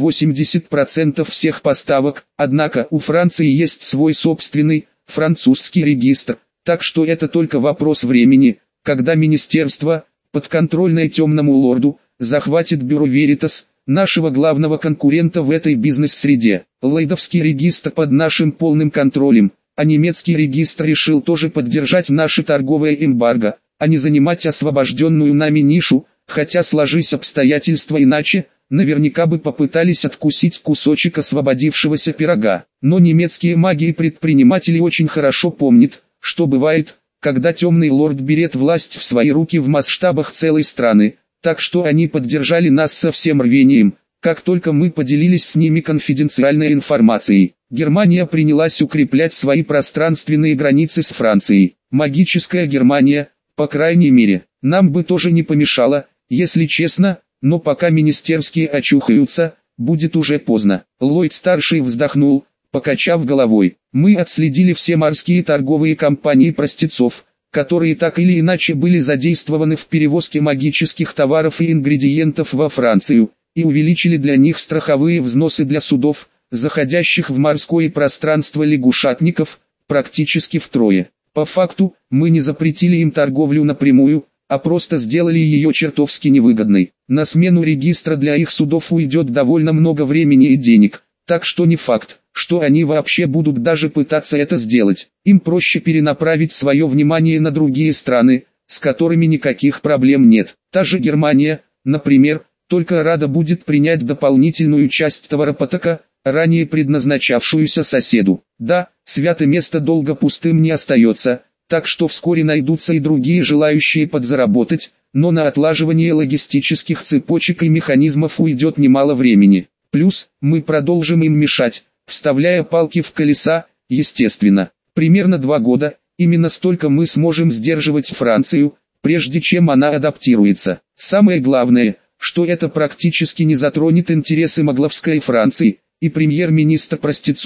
80% всех поставок, однако у Франции есть свой собственный, французский регистр, так что это только вопрос времени, когда министерство, подконтрольное Темному Лорду, захватит бюро Веритас, нашего главного конкурента в этой бизнес-среде. Ллойдовский регистр под нашим полным контролем, а немецкий регистр решил тоже поддержать наше торговое эмбарго, а не занимать освобожденную нами нишу, хотя сложись обстоятельства иначе, наверняка бы попытались откусить кусочек освободившегося пирога. Но немецкие маги и предприниматели очень хорошо помнят, что бывает, когда Темный Лорд берет власть в свои руки в масштабах целой страны, так что они поддержали нас со всем рвением, как только мы поделились с ними конфиденциальной информацией. Германия принялась укреплять свои пространственные границы с Францией. Магическая Германия, по крайней мере, нам бы тоже не помешала, если честно, но пока министерские очухаются, будет уже поздно. Ллойд-старший вздохнул, покачав головой. Мы отследили все морские торговые компании простецов, которые так или иначе были задействованы в перевозке магических товаров и ингредиентов во Францию, и увеличили для них страховые взносы для судов, заходящих в морское пространство лягушатников, практически втрое. По факту, мы не запретили им торговлю напрямую, а просто сделали ее чертовски невыгодной. На смену регистра для их судов уйдет довольно много времени и денег, так что не факт, что они вообще будут даже пытаться это сделать. Им проще перенаправить свое внимание на другие страны, с которыми никаких проблем нет. Та же Германия, например, только рада будет принять дополнительную часть товаропотока, ранее предназначавшуюся соседу. Да, святое место долго пустым не остается, так что вскоре найдутся и другие желающие подзаработать, но на отлаживание логистических цепочек и механизмов уйдет немало времени. Плюс, мы продолжим им мешать, вставляя палки в колеса, естественно. Примерно 2 года, именно столько мы сможем сдерживать Францию, прежде чем она адаптируется. Самое главное, что это практически не затронет интересы магловской Франции, и премьер-министр Простецов,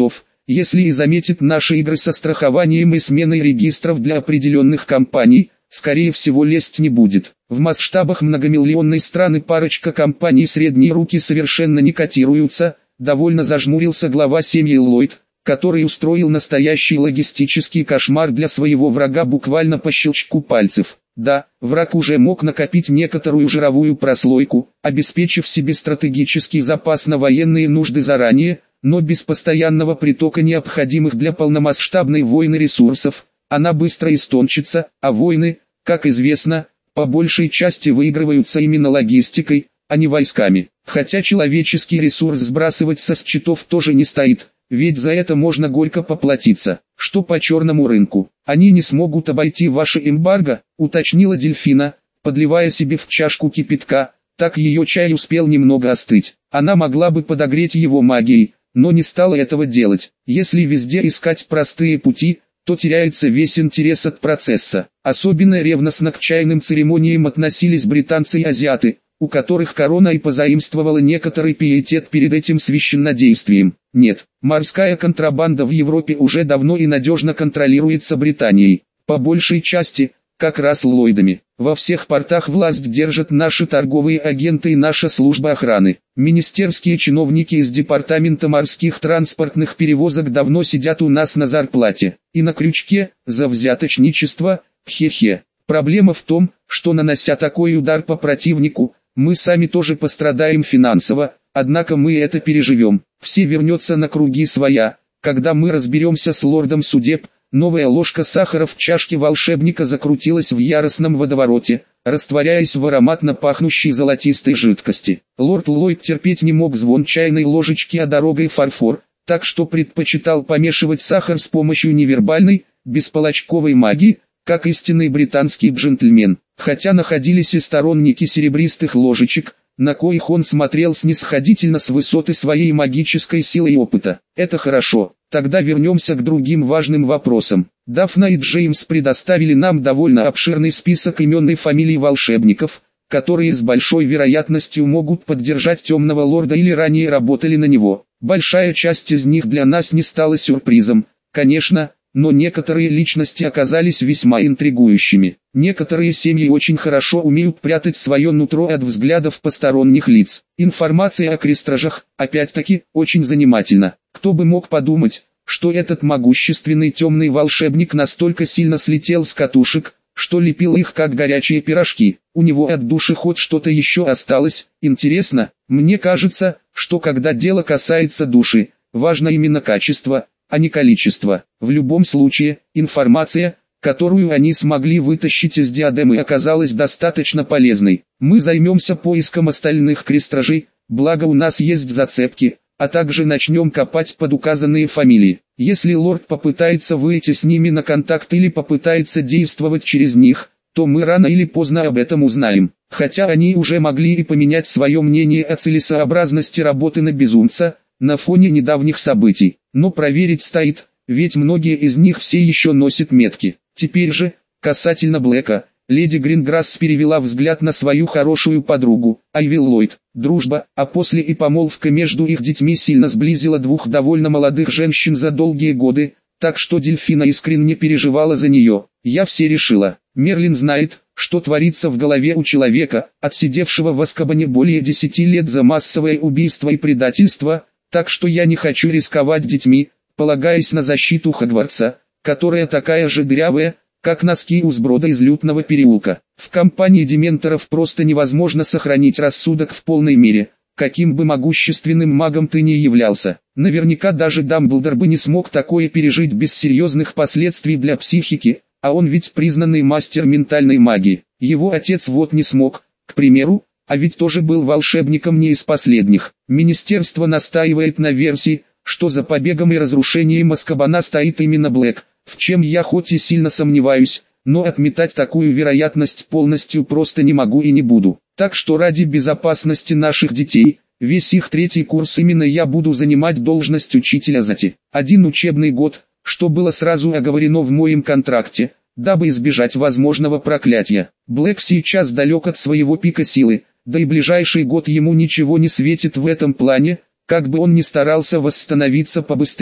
если и заметит наши игры со страхованием и сменой регистров для определенных компаний, скорее всего лезть не будет. В масштабах многомиллионной страны парочка компаний средние руки совершенно не котируются, довольно зажмурился глава семьи Ллойд, который устроил настоящий логистический кошмар для своего врага буквально по щелчку пальцев. Да, враг уже мог накопить некоторую жировую прослойку, обеспечив себе стратегический запас на военные нужды заранее, но без постоянного притока необходимых для полномасштабной войны ресурсов, она быстро истончится, а войны, как известно, по большей части выигрываются именно логистикой, а не войсками. Хотя человеческий ресурс сбрасывать со счетов тоже не стоит, ведь за это можно горько поплатиться. Что по черному рынку? Они не смогут обойти ваше эмбарго, уточнила Дельфина, подливая себе в чашку кипятка, так ее чай успел немного остыть. Она могла бы подогреть его магией, но не стала этого делать. Если везде искать простые пути, то теряется весь интерес от процесса. Особенно ревностно к чайным церемониям относились британцы и азиаты, у которых корона и позаимствовала некоторый пиетет перед этим священнодействием. Нет, морская контрабанда в Европе уже давно и надежно контролируется Британией, по большей части, как раз Ллойдами. Во всех портах власть держат наши торговые агенты и наша служба охраны. Министерские чиновники из департамента морских транспортных перевозок давно сидят у нас на зарплате и на крючке за взяточничество, хе-хе. Проблема в том, что нанося такой удар по противнику, мы сами тоже пострадаем финансово, однако мы это переживем. Все вернется на круги своя, когда мы разберемся с лордом судеб. Новая ложка сахара в чашке волшебника закрутилась в яростном водовороте, растворяясь в ароматно пахнущей золотистой жидкости. Лорд Ллойд терпеть не мог звон чайной ложечки о дорогой фарфор, так что предпочитал помешивать сахар с помощью невербальной, бесполочковой магии, как истинный британский джентльмен. Хотя находились и сторонники серебристых ложечек, на коих он смотрел снисходительно с высоты своей магической силы и опыта. Это хорошо. Тогда вернемся к другим важным вопросам. Дафна и Джеймс предоставили нам довольно обширный список имен и фамилий волшебников, которые с большой вероятностью могут поддержать Темного Лорда или ранее работали на него. Большая часть из них для нас не стала сюрпризом, конечно, но некоторые личности оказались весьма интригующими. Некоторые семьи очень хорошо умеют прятать свое нутро от взглядов посторонних лиц. Информация о крестражах, опять-таки, очень занимательна. Кто бы мог подумать, что этот могущественный темный волшебник настолько сильно слетел с катушек, что лепил их как горячие пирожки. У него от души хоть что-то еще осталось. Интересно, мне кажется, что когда дело касается души, важно именно качество, а не количество. В любом случае, информация, которую они смогли вытащить из диадемы, оказалась достаточно полезной. Мы займемся поиском остальных крестражей, благо у нас есть зацепки, а также начнем копать под указанные фамилии. Если лорд попытается выйти с ними на контакт или попытается действовать через них, то мы рано или поздно об этом узнаем. Хотя они уже могли и поменять свое мнение о целесообразности работы на безумца, на фоне недавних событий. Но проверить стоит, ведь многие из них все еще носят метки. Теперь же, касательно Блэка, леди Гринграсс перевела взгляд на свою хорошую подругу, Айви Ллойд. Дружба, а после и помолвка между их детьми сильно сблизила двух довольно молодых женщин за долгие годы, так что Дельфина искренне переживала за нее. Я все решила. Мерлин знает, что творится в голове у человека, отсидевшего в Азкабане более 10 лет за массовое убийство и предательство, так что я не хочу рисковать детьми, полагаясь на защиту Хогвартса, которая такая же дырявая, как носки у сброда из Лютного переулка. В компании дементоров просто невозможно сохранить рассудок в полной мере, каким бы могущественным магом ты ни являлся. Наверняка даже Дамблдор бы не смог такое пережить без серьезных последствий для психики, а он ведь признанный мастер ментальной магии. Его отец вот не смог, к примеру, а ведь тоже был волшебником не из последних. Министерство настаивает на версии, что за побегом и разрушением Азкабана стоит именно Блэк, в чем я хоть и сильно сомневаюсь, но отметать такую вероятность полностью просто не могу и не буду. Так что ради безопасности наших детей, весь их третий курс именно я буду занимать должность учителя ЗАТИ. 1 учебный год, что было сразу оговорено в моем контракте, дабы избежать возможного проклятия. Блэк сейчас далек от своего пика силы, да и ближайший год ему ничего не светит в этом плане, как бы он ни старался восстановиться побыстрее.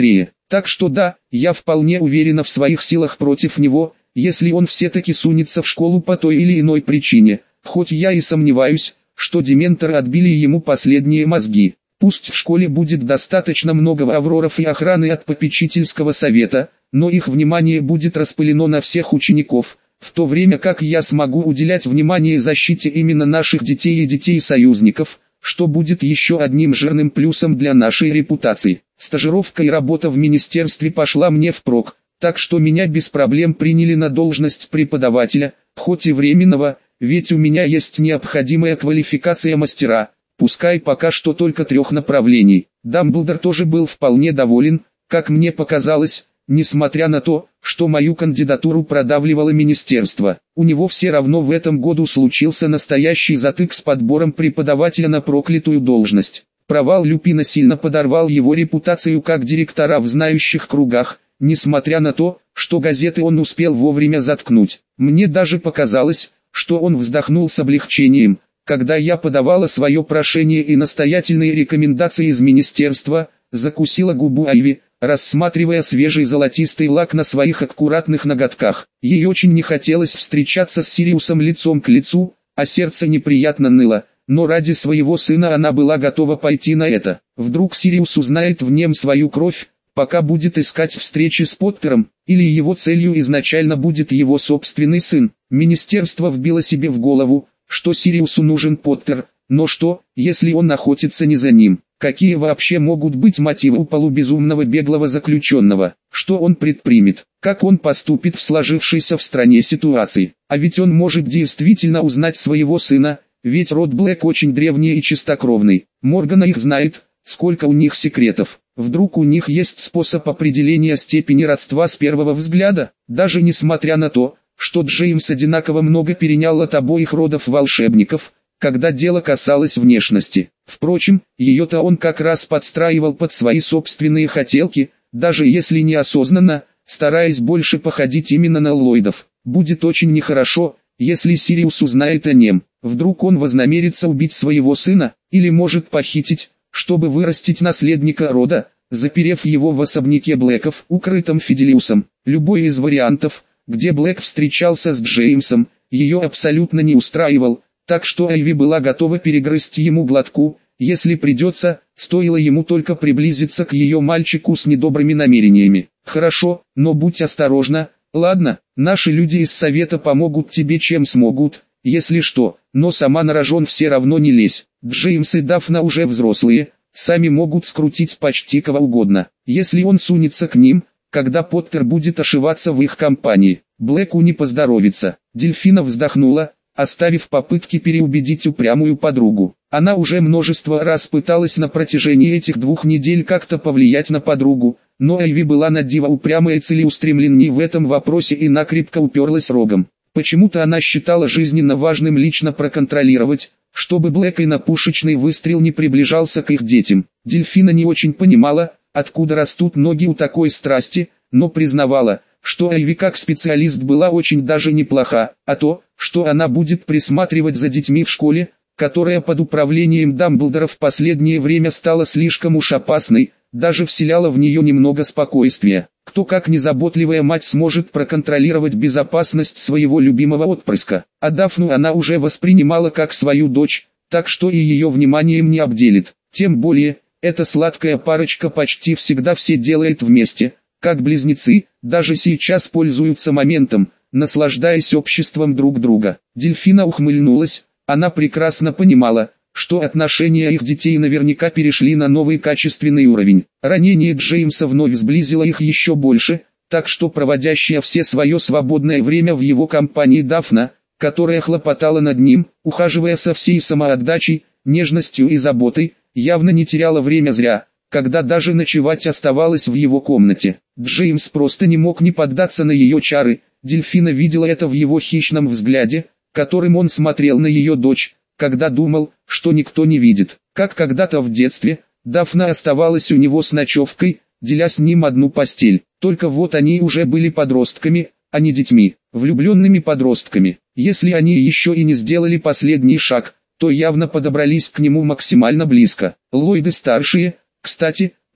Так что да, я вполне уверена в своих силах против него, если он все-таки сунется в школу по той или иной причине, хоть я и сомневаюсь, что дементоры отбили ему последние мозги. Пусть в школе будет достаточно много авроров и охраны от попечительского совета, но их внимание будет распылено на всех учеников, в то время как я смогу уделять внимание защите именно наших детей и детей союзников, что будет еще одним жирным плюсом для нашей репутации. Стажировка и работа в министерстве пошла мне впрок, так что меня без проблем приняли на должность преподавателя, хоть и временного, ведь у меня есть необходимая квалификация мастера, пускай пока что только 3 направлений. Дамблдор тоже был вполне доволен, как мне показалось, несмотря на то, что мою кандидатуру продавливало министерство. У него все равно в этом году случился настоящий затык с подбором преподавателя на проклятую должность. Провал Люпина сильно подорвал его репутацию как директора в знающих кругах, несмотря на то, что газеты он успел вовремя заткнуть. Мне даже показалось, что он вздохнул с облегчением, когда я подавала свое прошение и настоятельные рекомендации из министерства, закусила губу Айви, рассматривая свежий золотистый лак на своих аккуратных ноготках. Ей очень не хотелось встречаться с Сириусом лицом к лицу, а сердце неприятно ныло, но ради своего сына она была готова пойти на это. Вдруг Сириус узнает в нем свою кровь, пока будет искать встречи с Поттером, или его целью изначально будет его собственный сын. Министерство вбило себе в голову, что Сириусу нужен Поттер, но что, если он охотится не за ним? Какие вообще могут быть мотивы у полубезумного беглого заключенного? Что он предпримет? Как он поступит в сложившейся в стране ситуации? А ведь он может действительно узнать своего сына, ведь род Блэк очень древний и чистокровный. Моргана их знает, сколько у них секретов. Вдруг у них есть способ определения степени родства с первого взгляда? Даже несмотря на то, что Джеймс одинаково много перенял от обоих родов волшебников, когда дело касалось внешности. Впрочем, ее-то он как раз подстраивал под свои собственные хотелки, даже если неосознанно, стараясь больше походить именно на Ллойдов. Будет очень нехорошо, если Сириус узнает о нем. Вдруг он вознамерится убить своего сына, или может похитить, чтобы вырастить наследника рода, заперев его в особняке Блэков, укрытом Фиделиусом. Любой из вариантов, где Блэк встречался с Джеймсом, ее абсолютно не устраивал, так что Айви была готова перегрызть ему глотку, если придется, стоило ему только приблизиться к ее мальчику с недобрыми намерениями. Хорошо, но будь осторожна, ладно, наши люди из совета помогут тебе чем смогут, если что, но сама на рожон все равно не лезь. Джеймс и Дафна уже взрослые, сами могут скрутить почти кого угодно, если он сунется к ним, когда Поттер будет ошиваться в их компании. Блэку не поздоровится. Дельфина вздохнула, оставив попытки переубедить упрямую подругу. Она уже множество раз пыталась на протяжении этих 2 недель как-то повлиять на подругу, но Айви была на диво упрямой и целеустремленней в этом вопросе и накрепко уперлась рогом. Почему-то она считала жизненно важным лично проконтролировать, чтобы Блэк и на пушечный выстрел не приближался к их детям. Дельфина не очень понимала, откуда растут ноги у такой страсти, но признавала, что Айви как специалист была очень даже неплоха, а то, что она будет присматривать за детьми в школе, которая под управлением Дамблдора в последнее время стала слишком уж опасной, даже вселяла в нее немного спокойствия. Кто как незаботливая мать сможет проконтролировать безопасность своего любимого отпрыска, а Дафну она уже воспринимала как свою дочь, так что и ее вниманием не обделит. Тем более, эта сладкая парочка почти всегда все делает вместе, как близнецы, даже сейчас пользуются моментом, наслаждаясь обществом друг друга. Дельфина ухмыльнулась, она прекрасно понимала, что отношения их детей наверняка перешли на новый качественный уровень. Ранение Джеймса вновь сблизило их еще больше, так что проводящая все свое свободное время в его компании Дафна, которая хлопотала над ним, ухаживая со всей самоотдачей, нежностью и заботой, явно не теряла время зря, когда даже ночевать оставалась в его комнате. Джеймс просто не мог не поддаться на ее чары, Дельфина видела это в его хищном взгляде, которым он смотрел на ее дочь, когда думал, что никто не видит. Как когда-то в детстве, Дафна оставалась у него с ночевкой, деля с ним одну постель. Только вот они уже были подростками, а не детьми, влюбленными подростками. Если они еще и не сделали последний шаг, то явно подобрались к нему максимально близко. Ллойды старшие, кстати,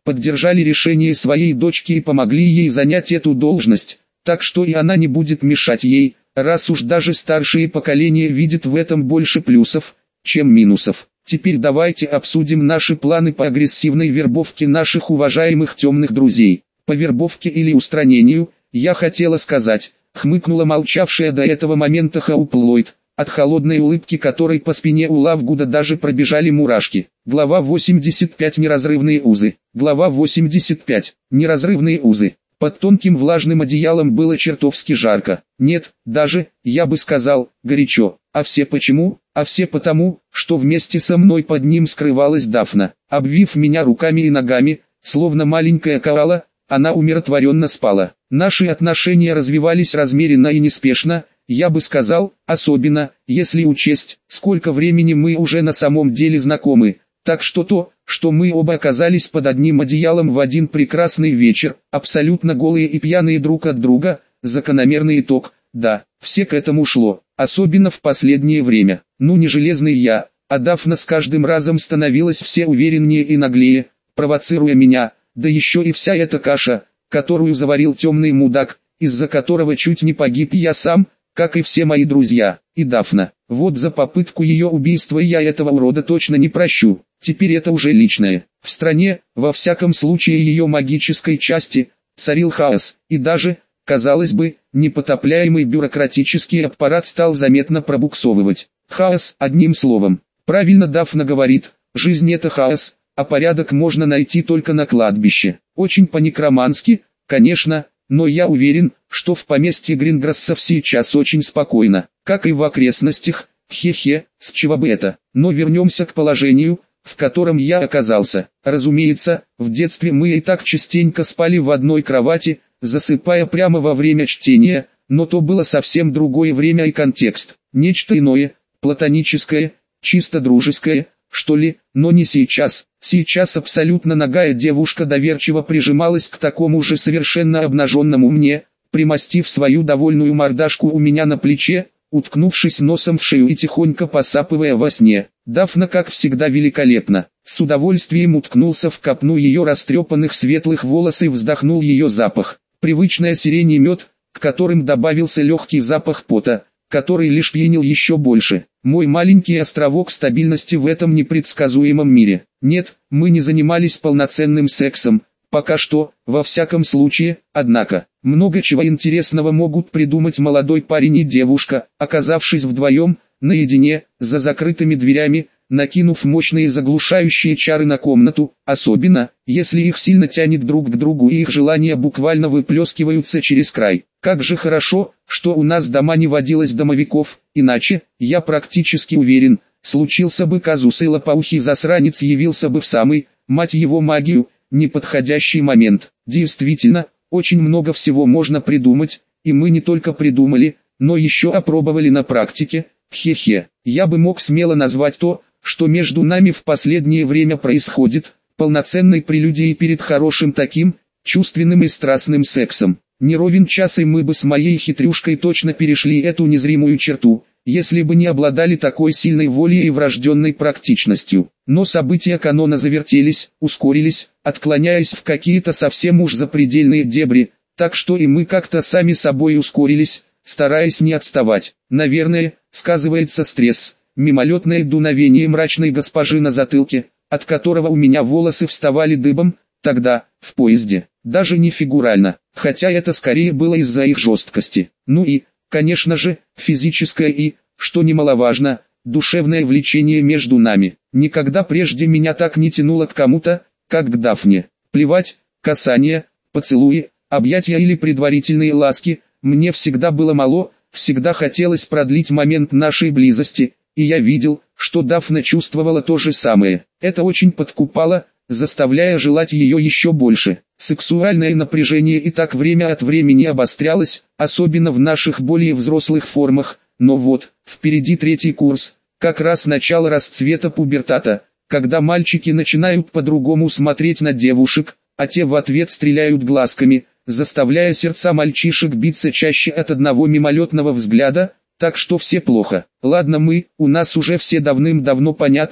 поддержали решение своей дочки и помогли ей занять эту должность, так что и она не будет мешать ей, раз уж даже старшее поколение видит в этом больше плюсов, чем минусов. Теперь давайте обсудим наши планы по агрессивной вербовке наших уважаемых темных друзей. По вербовке или устранению, я хотела сказать, хмыкнула молчавшая до этого момента Хоуп Ллойд, от холодной улыбки которой по спине у Лавгуда даже пробежали мурашки. Глава 85. Неразрывные узы. Глава 85. Неразрывные узы. Под тонким влажным одеялом было чертовски жарко. Нет, даже, я бы сказал, горячо. А все почему? А все потому, что вместе со мной под ним скрывалась Дафна. Обвив меня руками и ногами, словно маленькая коала, она умиротворенно спала. Наши отношения развивались размеренно и неспешно, я бы сказал, особенно, если учесть, сколько времени мы уже на самом деле знакомы. Так что то, что мы оба оказались под одним одеялом в один прекрасный вечер, абсолютно голые и пьяные друг от друга, закономерный итог, да, все к этому шло, особенно в последнее время. Ну не железный я, а Дафна с каждым разом становилась все увереннее и наглее, провоцируя меня, да еще и вся эта каша, которую заварил темный мудак, из-за которого чуть не погиб я сам, как и все мои друзья, и Дафна. Вот за попытку ее убийства я этого урода точно не прощу. Теперь это уже личное. В стране, во всяком случае ее магической части, царил хаос, и даже, казалось бы, непотопляемый бюрократический аппарат стал заметно пробуксовывать. Хаос, одним словом. Правильно Дафна говорит, жизнь это хаос, а порядок можно найти только на кладбище. Очень по-некромански, конечно, но я уверен, что в поместье Гринграссов сейчас очень спокойно, как и в окрестностях, хе-хе, с чего бы это. Но вернемся к положению, в котором я оказался. Разумеется, в детстве мы и так частенько спали в одной кровати, засыпая прямо во время чтения, но то было совсем другое время и контекст. Нечто иное, платоническое, чисто дружеское, что ли, но не сейчас. Сейчас абсолютно нагая девушка доверчиво прижималась к такому же совершенно обнаженному мне, примостив свою довольную мордашку у меня на плече, уткнувшись носом в шею и тихонько посапывая во сне. Дафна, как всегда, великолепна. С удовольствием уткнулся в копну ее растрепанных светлых волос и вздохнул ее запах. Привычная сирень и мед, к которым добавился легкий запах пота, который лишь пьянил еще больше. Мой маленький островок стабильности в этом непредсказуемом мире. Нет, мы не занимались полноценным сексом, пока что, во всяком случае, однако, много чего интересного могут придумать молодой парень и девушка, оказавшись вдвоем, наедине, за закрытыми дверями, накинув мощные заглушающие чары на комнату, особенно, если их сильно тянет друг к другу и их желания буквально выплескиваются через край. Как же хорошо, что у нас дома не водилось домовиков, иначе, я практически уверен, случился бы казус и лопоухий засранец явился бы в самый, мать его магию, неподходящий момент. Действительно, очень много всего можно придумать, и мы не только придумали, но еще опробовали на практике, хе-хе. Я бы мог смело назвать то, что между нами в последнее время происходит, полноценной прелюдией перед хорошим таким, чувственным и страстным сексом. Не ровен час и мы бы с моей хитрюшкой точно перешли эту незримую черту, если бы не обладали такой сильной волей и врожденной практичностью. Но события канона завертелись, ускорились, отклоняясь в какие-то совсем уж запредельные дебри, так что и мы как-то сами собой ускорились, стараясь не отставать. Наверное, сказывается стресс, мимолетное дуновение мрачной госпожи на затылке, от которого у меня волосы вставали дыбом, тогда, в поезде, даже не фигурально, хотя это скорее было из-за их жесткости. Ну и, конечно же, физическое и, что немаловажно, душевное влечение между нами. Никогда прежде меня так не тянуло к кому-то, как к Дафне. Плевать, касания, поцелуи, объятия или предварительные ласки, мне всегда было мало, всегда хотелось продлить момент нашей близости, и я видел, что Дафна чувствовала то же самое. Это очень подкупало, заставляя желать ее еще больше. Сексуальное напряжение и так время от времени обострялось, особенно в наших более взрослых формах, но вот, впереди третий курс, как раз начало расцвета пубертата, когда мальчики начинают по-другому смотреть на девушек, а те в ответ стреляют глазками, заставляя сердца мальчишек биться чаще от одного мимолетного взгляда, так что все плохо. Ладно у нас уже все давным-давно понятно,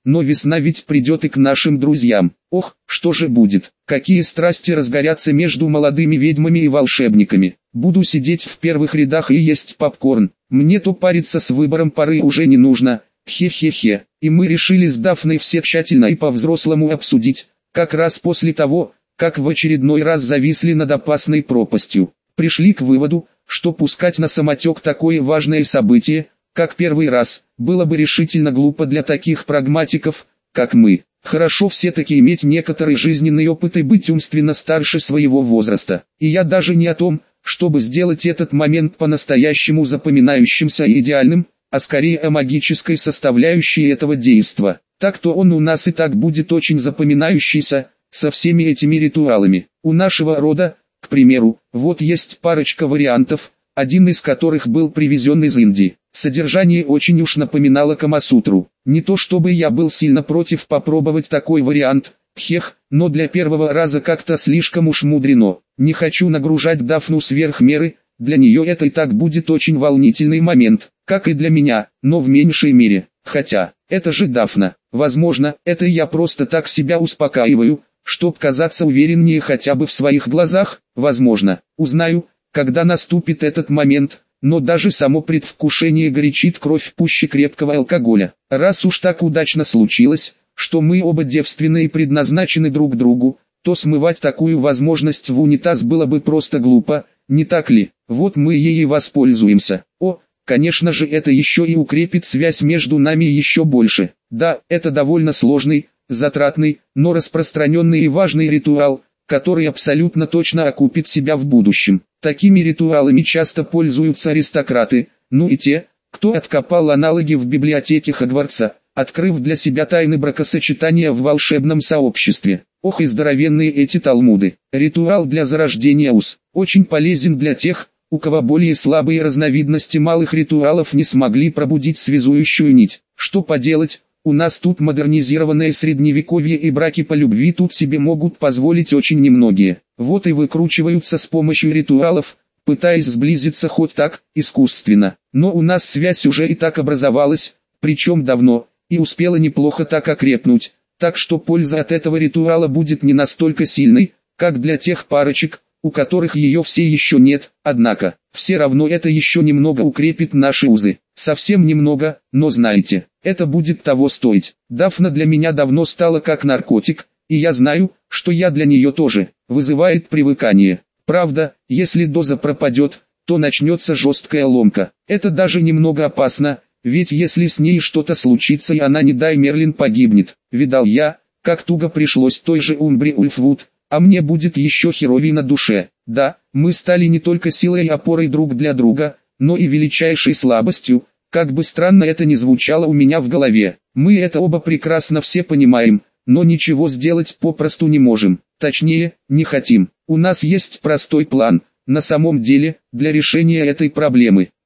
но весна ведь придет и к нашим друзьям. Ох, что же будет? Какие страсти разгорятся между молодыми ведьмами и волшебниками. Буду сидеть в первых рядах и есть попкорн. Мне то париться с выбором пары уже не нужно. Хе-хе-хе. И мы решили с Дафной все тщательно и по-взрослому обсудить, как раз после того, как в очередной раз зависли над опасной пропастью. Пришли к выводу, что пускать на самотек такое важное событие, как первый раз, было бы решительно глупо для таких прагматиков, как мы. Хорошо все-таки иметь некоторый жизненный опыт и быть умственно старше своего возраста. И я даже не о том, чтобы сделать этот момент по-настоящему запоминающимся и идеальным, а скорее о магической составляющей этого действа. Так-то он у нас и так будет очень запоминающийся, со всеми этими ритуалами. У нашего рода, к примеру, вот есть парочка вариантов, один из которых был привезен из Индии. Содержание очень уж напоминало Камасутру. Не то чтобы я был сильно против попробовать такой вариант, но для первого раза как-то слишком уж мудрено. Не хочу нагружать Дафну сверх меры, для нее это и так будет очень волнительный момент, как и для меня, но в меньшей мере. Хотя, это же Дафна. Возможно, это я просто так себя успокаиваю, чтоб казаться увереннее хотя бы в своих глазах. Возможно, узнаю, когда наступит этот момент, но даже само предвкушение горячит кровь пуще крепкого алкоголя. Раз уж так удачно случилось, что мы оба девственны и предназначены друг другу, то смывать такую возможность в унитаз было бы просто глупо, не так ли? Вот мы ей воспользуемся. О, конечно же, это еще и укрепит связь между нами еще больше. Да, это довольно сложный, затратный, но распространенный и важный ритуал, который абсолютно точно окупит себя в будущем. Такими ритуалами часто пользуются аристократы, ну и те, кто откопал аналоги в библиотеке Хогвартса, открыв для себя тайны бракосочетания в волшебном сообществе. Ох и здоровенные эти талмуды. Ритуал для зарождения уз очень полезен для тех, у кого более слабые разновидности малых ритуалов не смогли пробудить связующую нить. Что поделать? У нас тут модернизированное средневековье, и браки по любви тут себе могут позволить очень немногие. Вот и выкручиваются с помощью ритуалов, пытаясь сблизиться хоть так, искусственно. Но у нас связь уже и так образовалась, причем давно, и успела неплохо так окрепнуть. Так что польза от этого ритуала будет не настолько сильной, как для тех парочек, у которых ее все еще нет. Однако, все равно это еще немного укрепит наши узы. Совсем немного, но знаете, это будет того стоить. Дафна для меня давно стала как наркотик, и я знаю, что я для нее тоже. Вызывает привыкание. Правда, если доза пропадет, то начнется жесткая ломка. Это даже немного опасно, ведь если с ней что-то случится и она, не дай Мерлин, погибнет. Видал я, как туго пришлось той же Умбри Ульфвуд, а мне будет еще херовей на душе. Да, мы стали не только силой и опорой друг для друга, но и величайшей слабостью, как бы странно это ни звучало у меня в голове. Мы это оба прекрасно все понимаем, но ничего сделать попросту не можем. Точнее, не хотим. У нас есть простой план, на самом деле, для решения этой проблемы.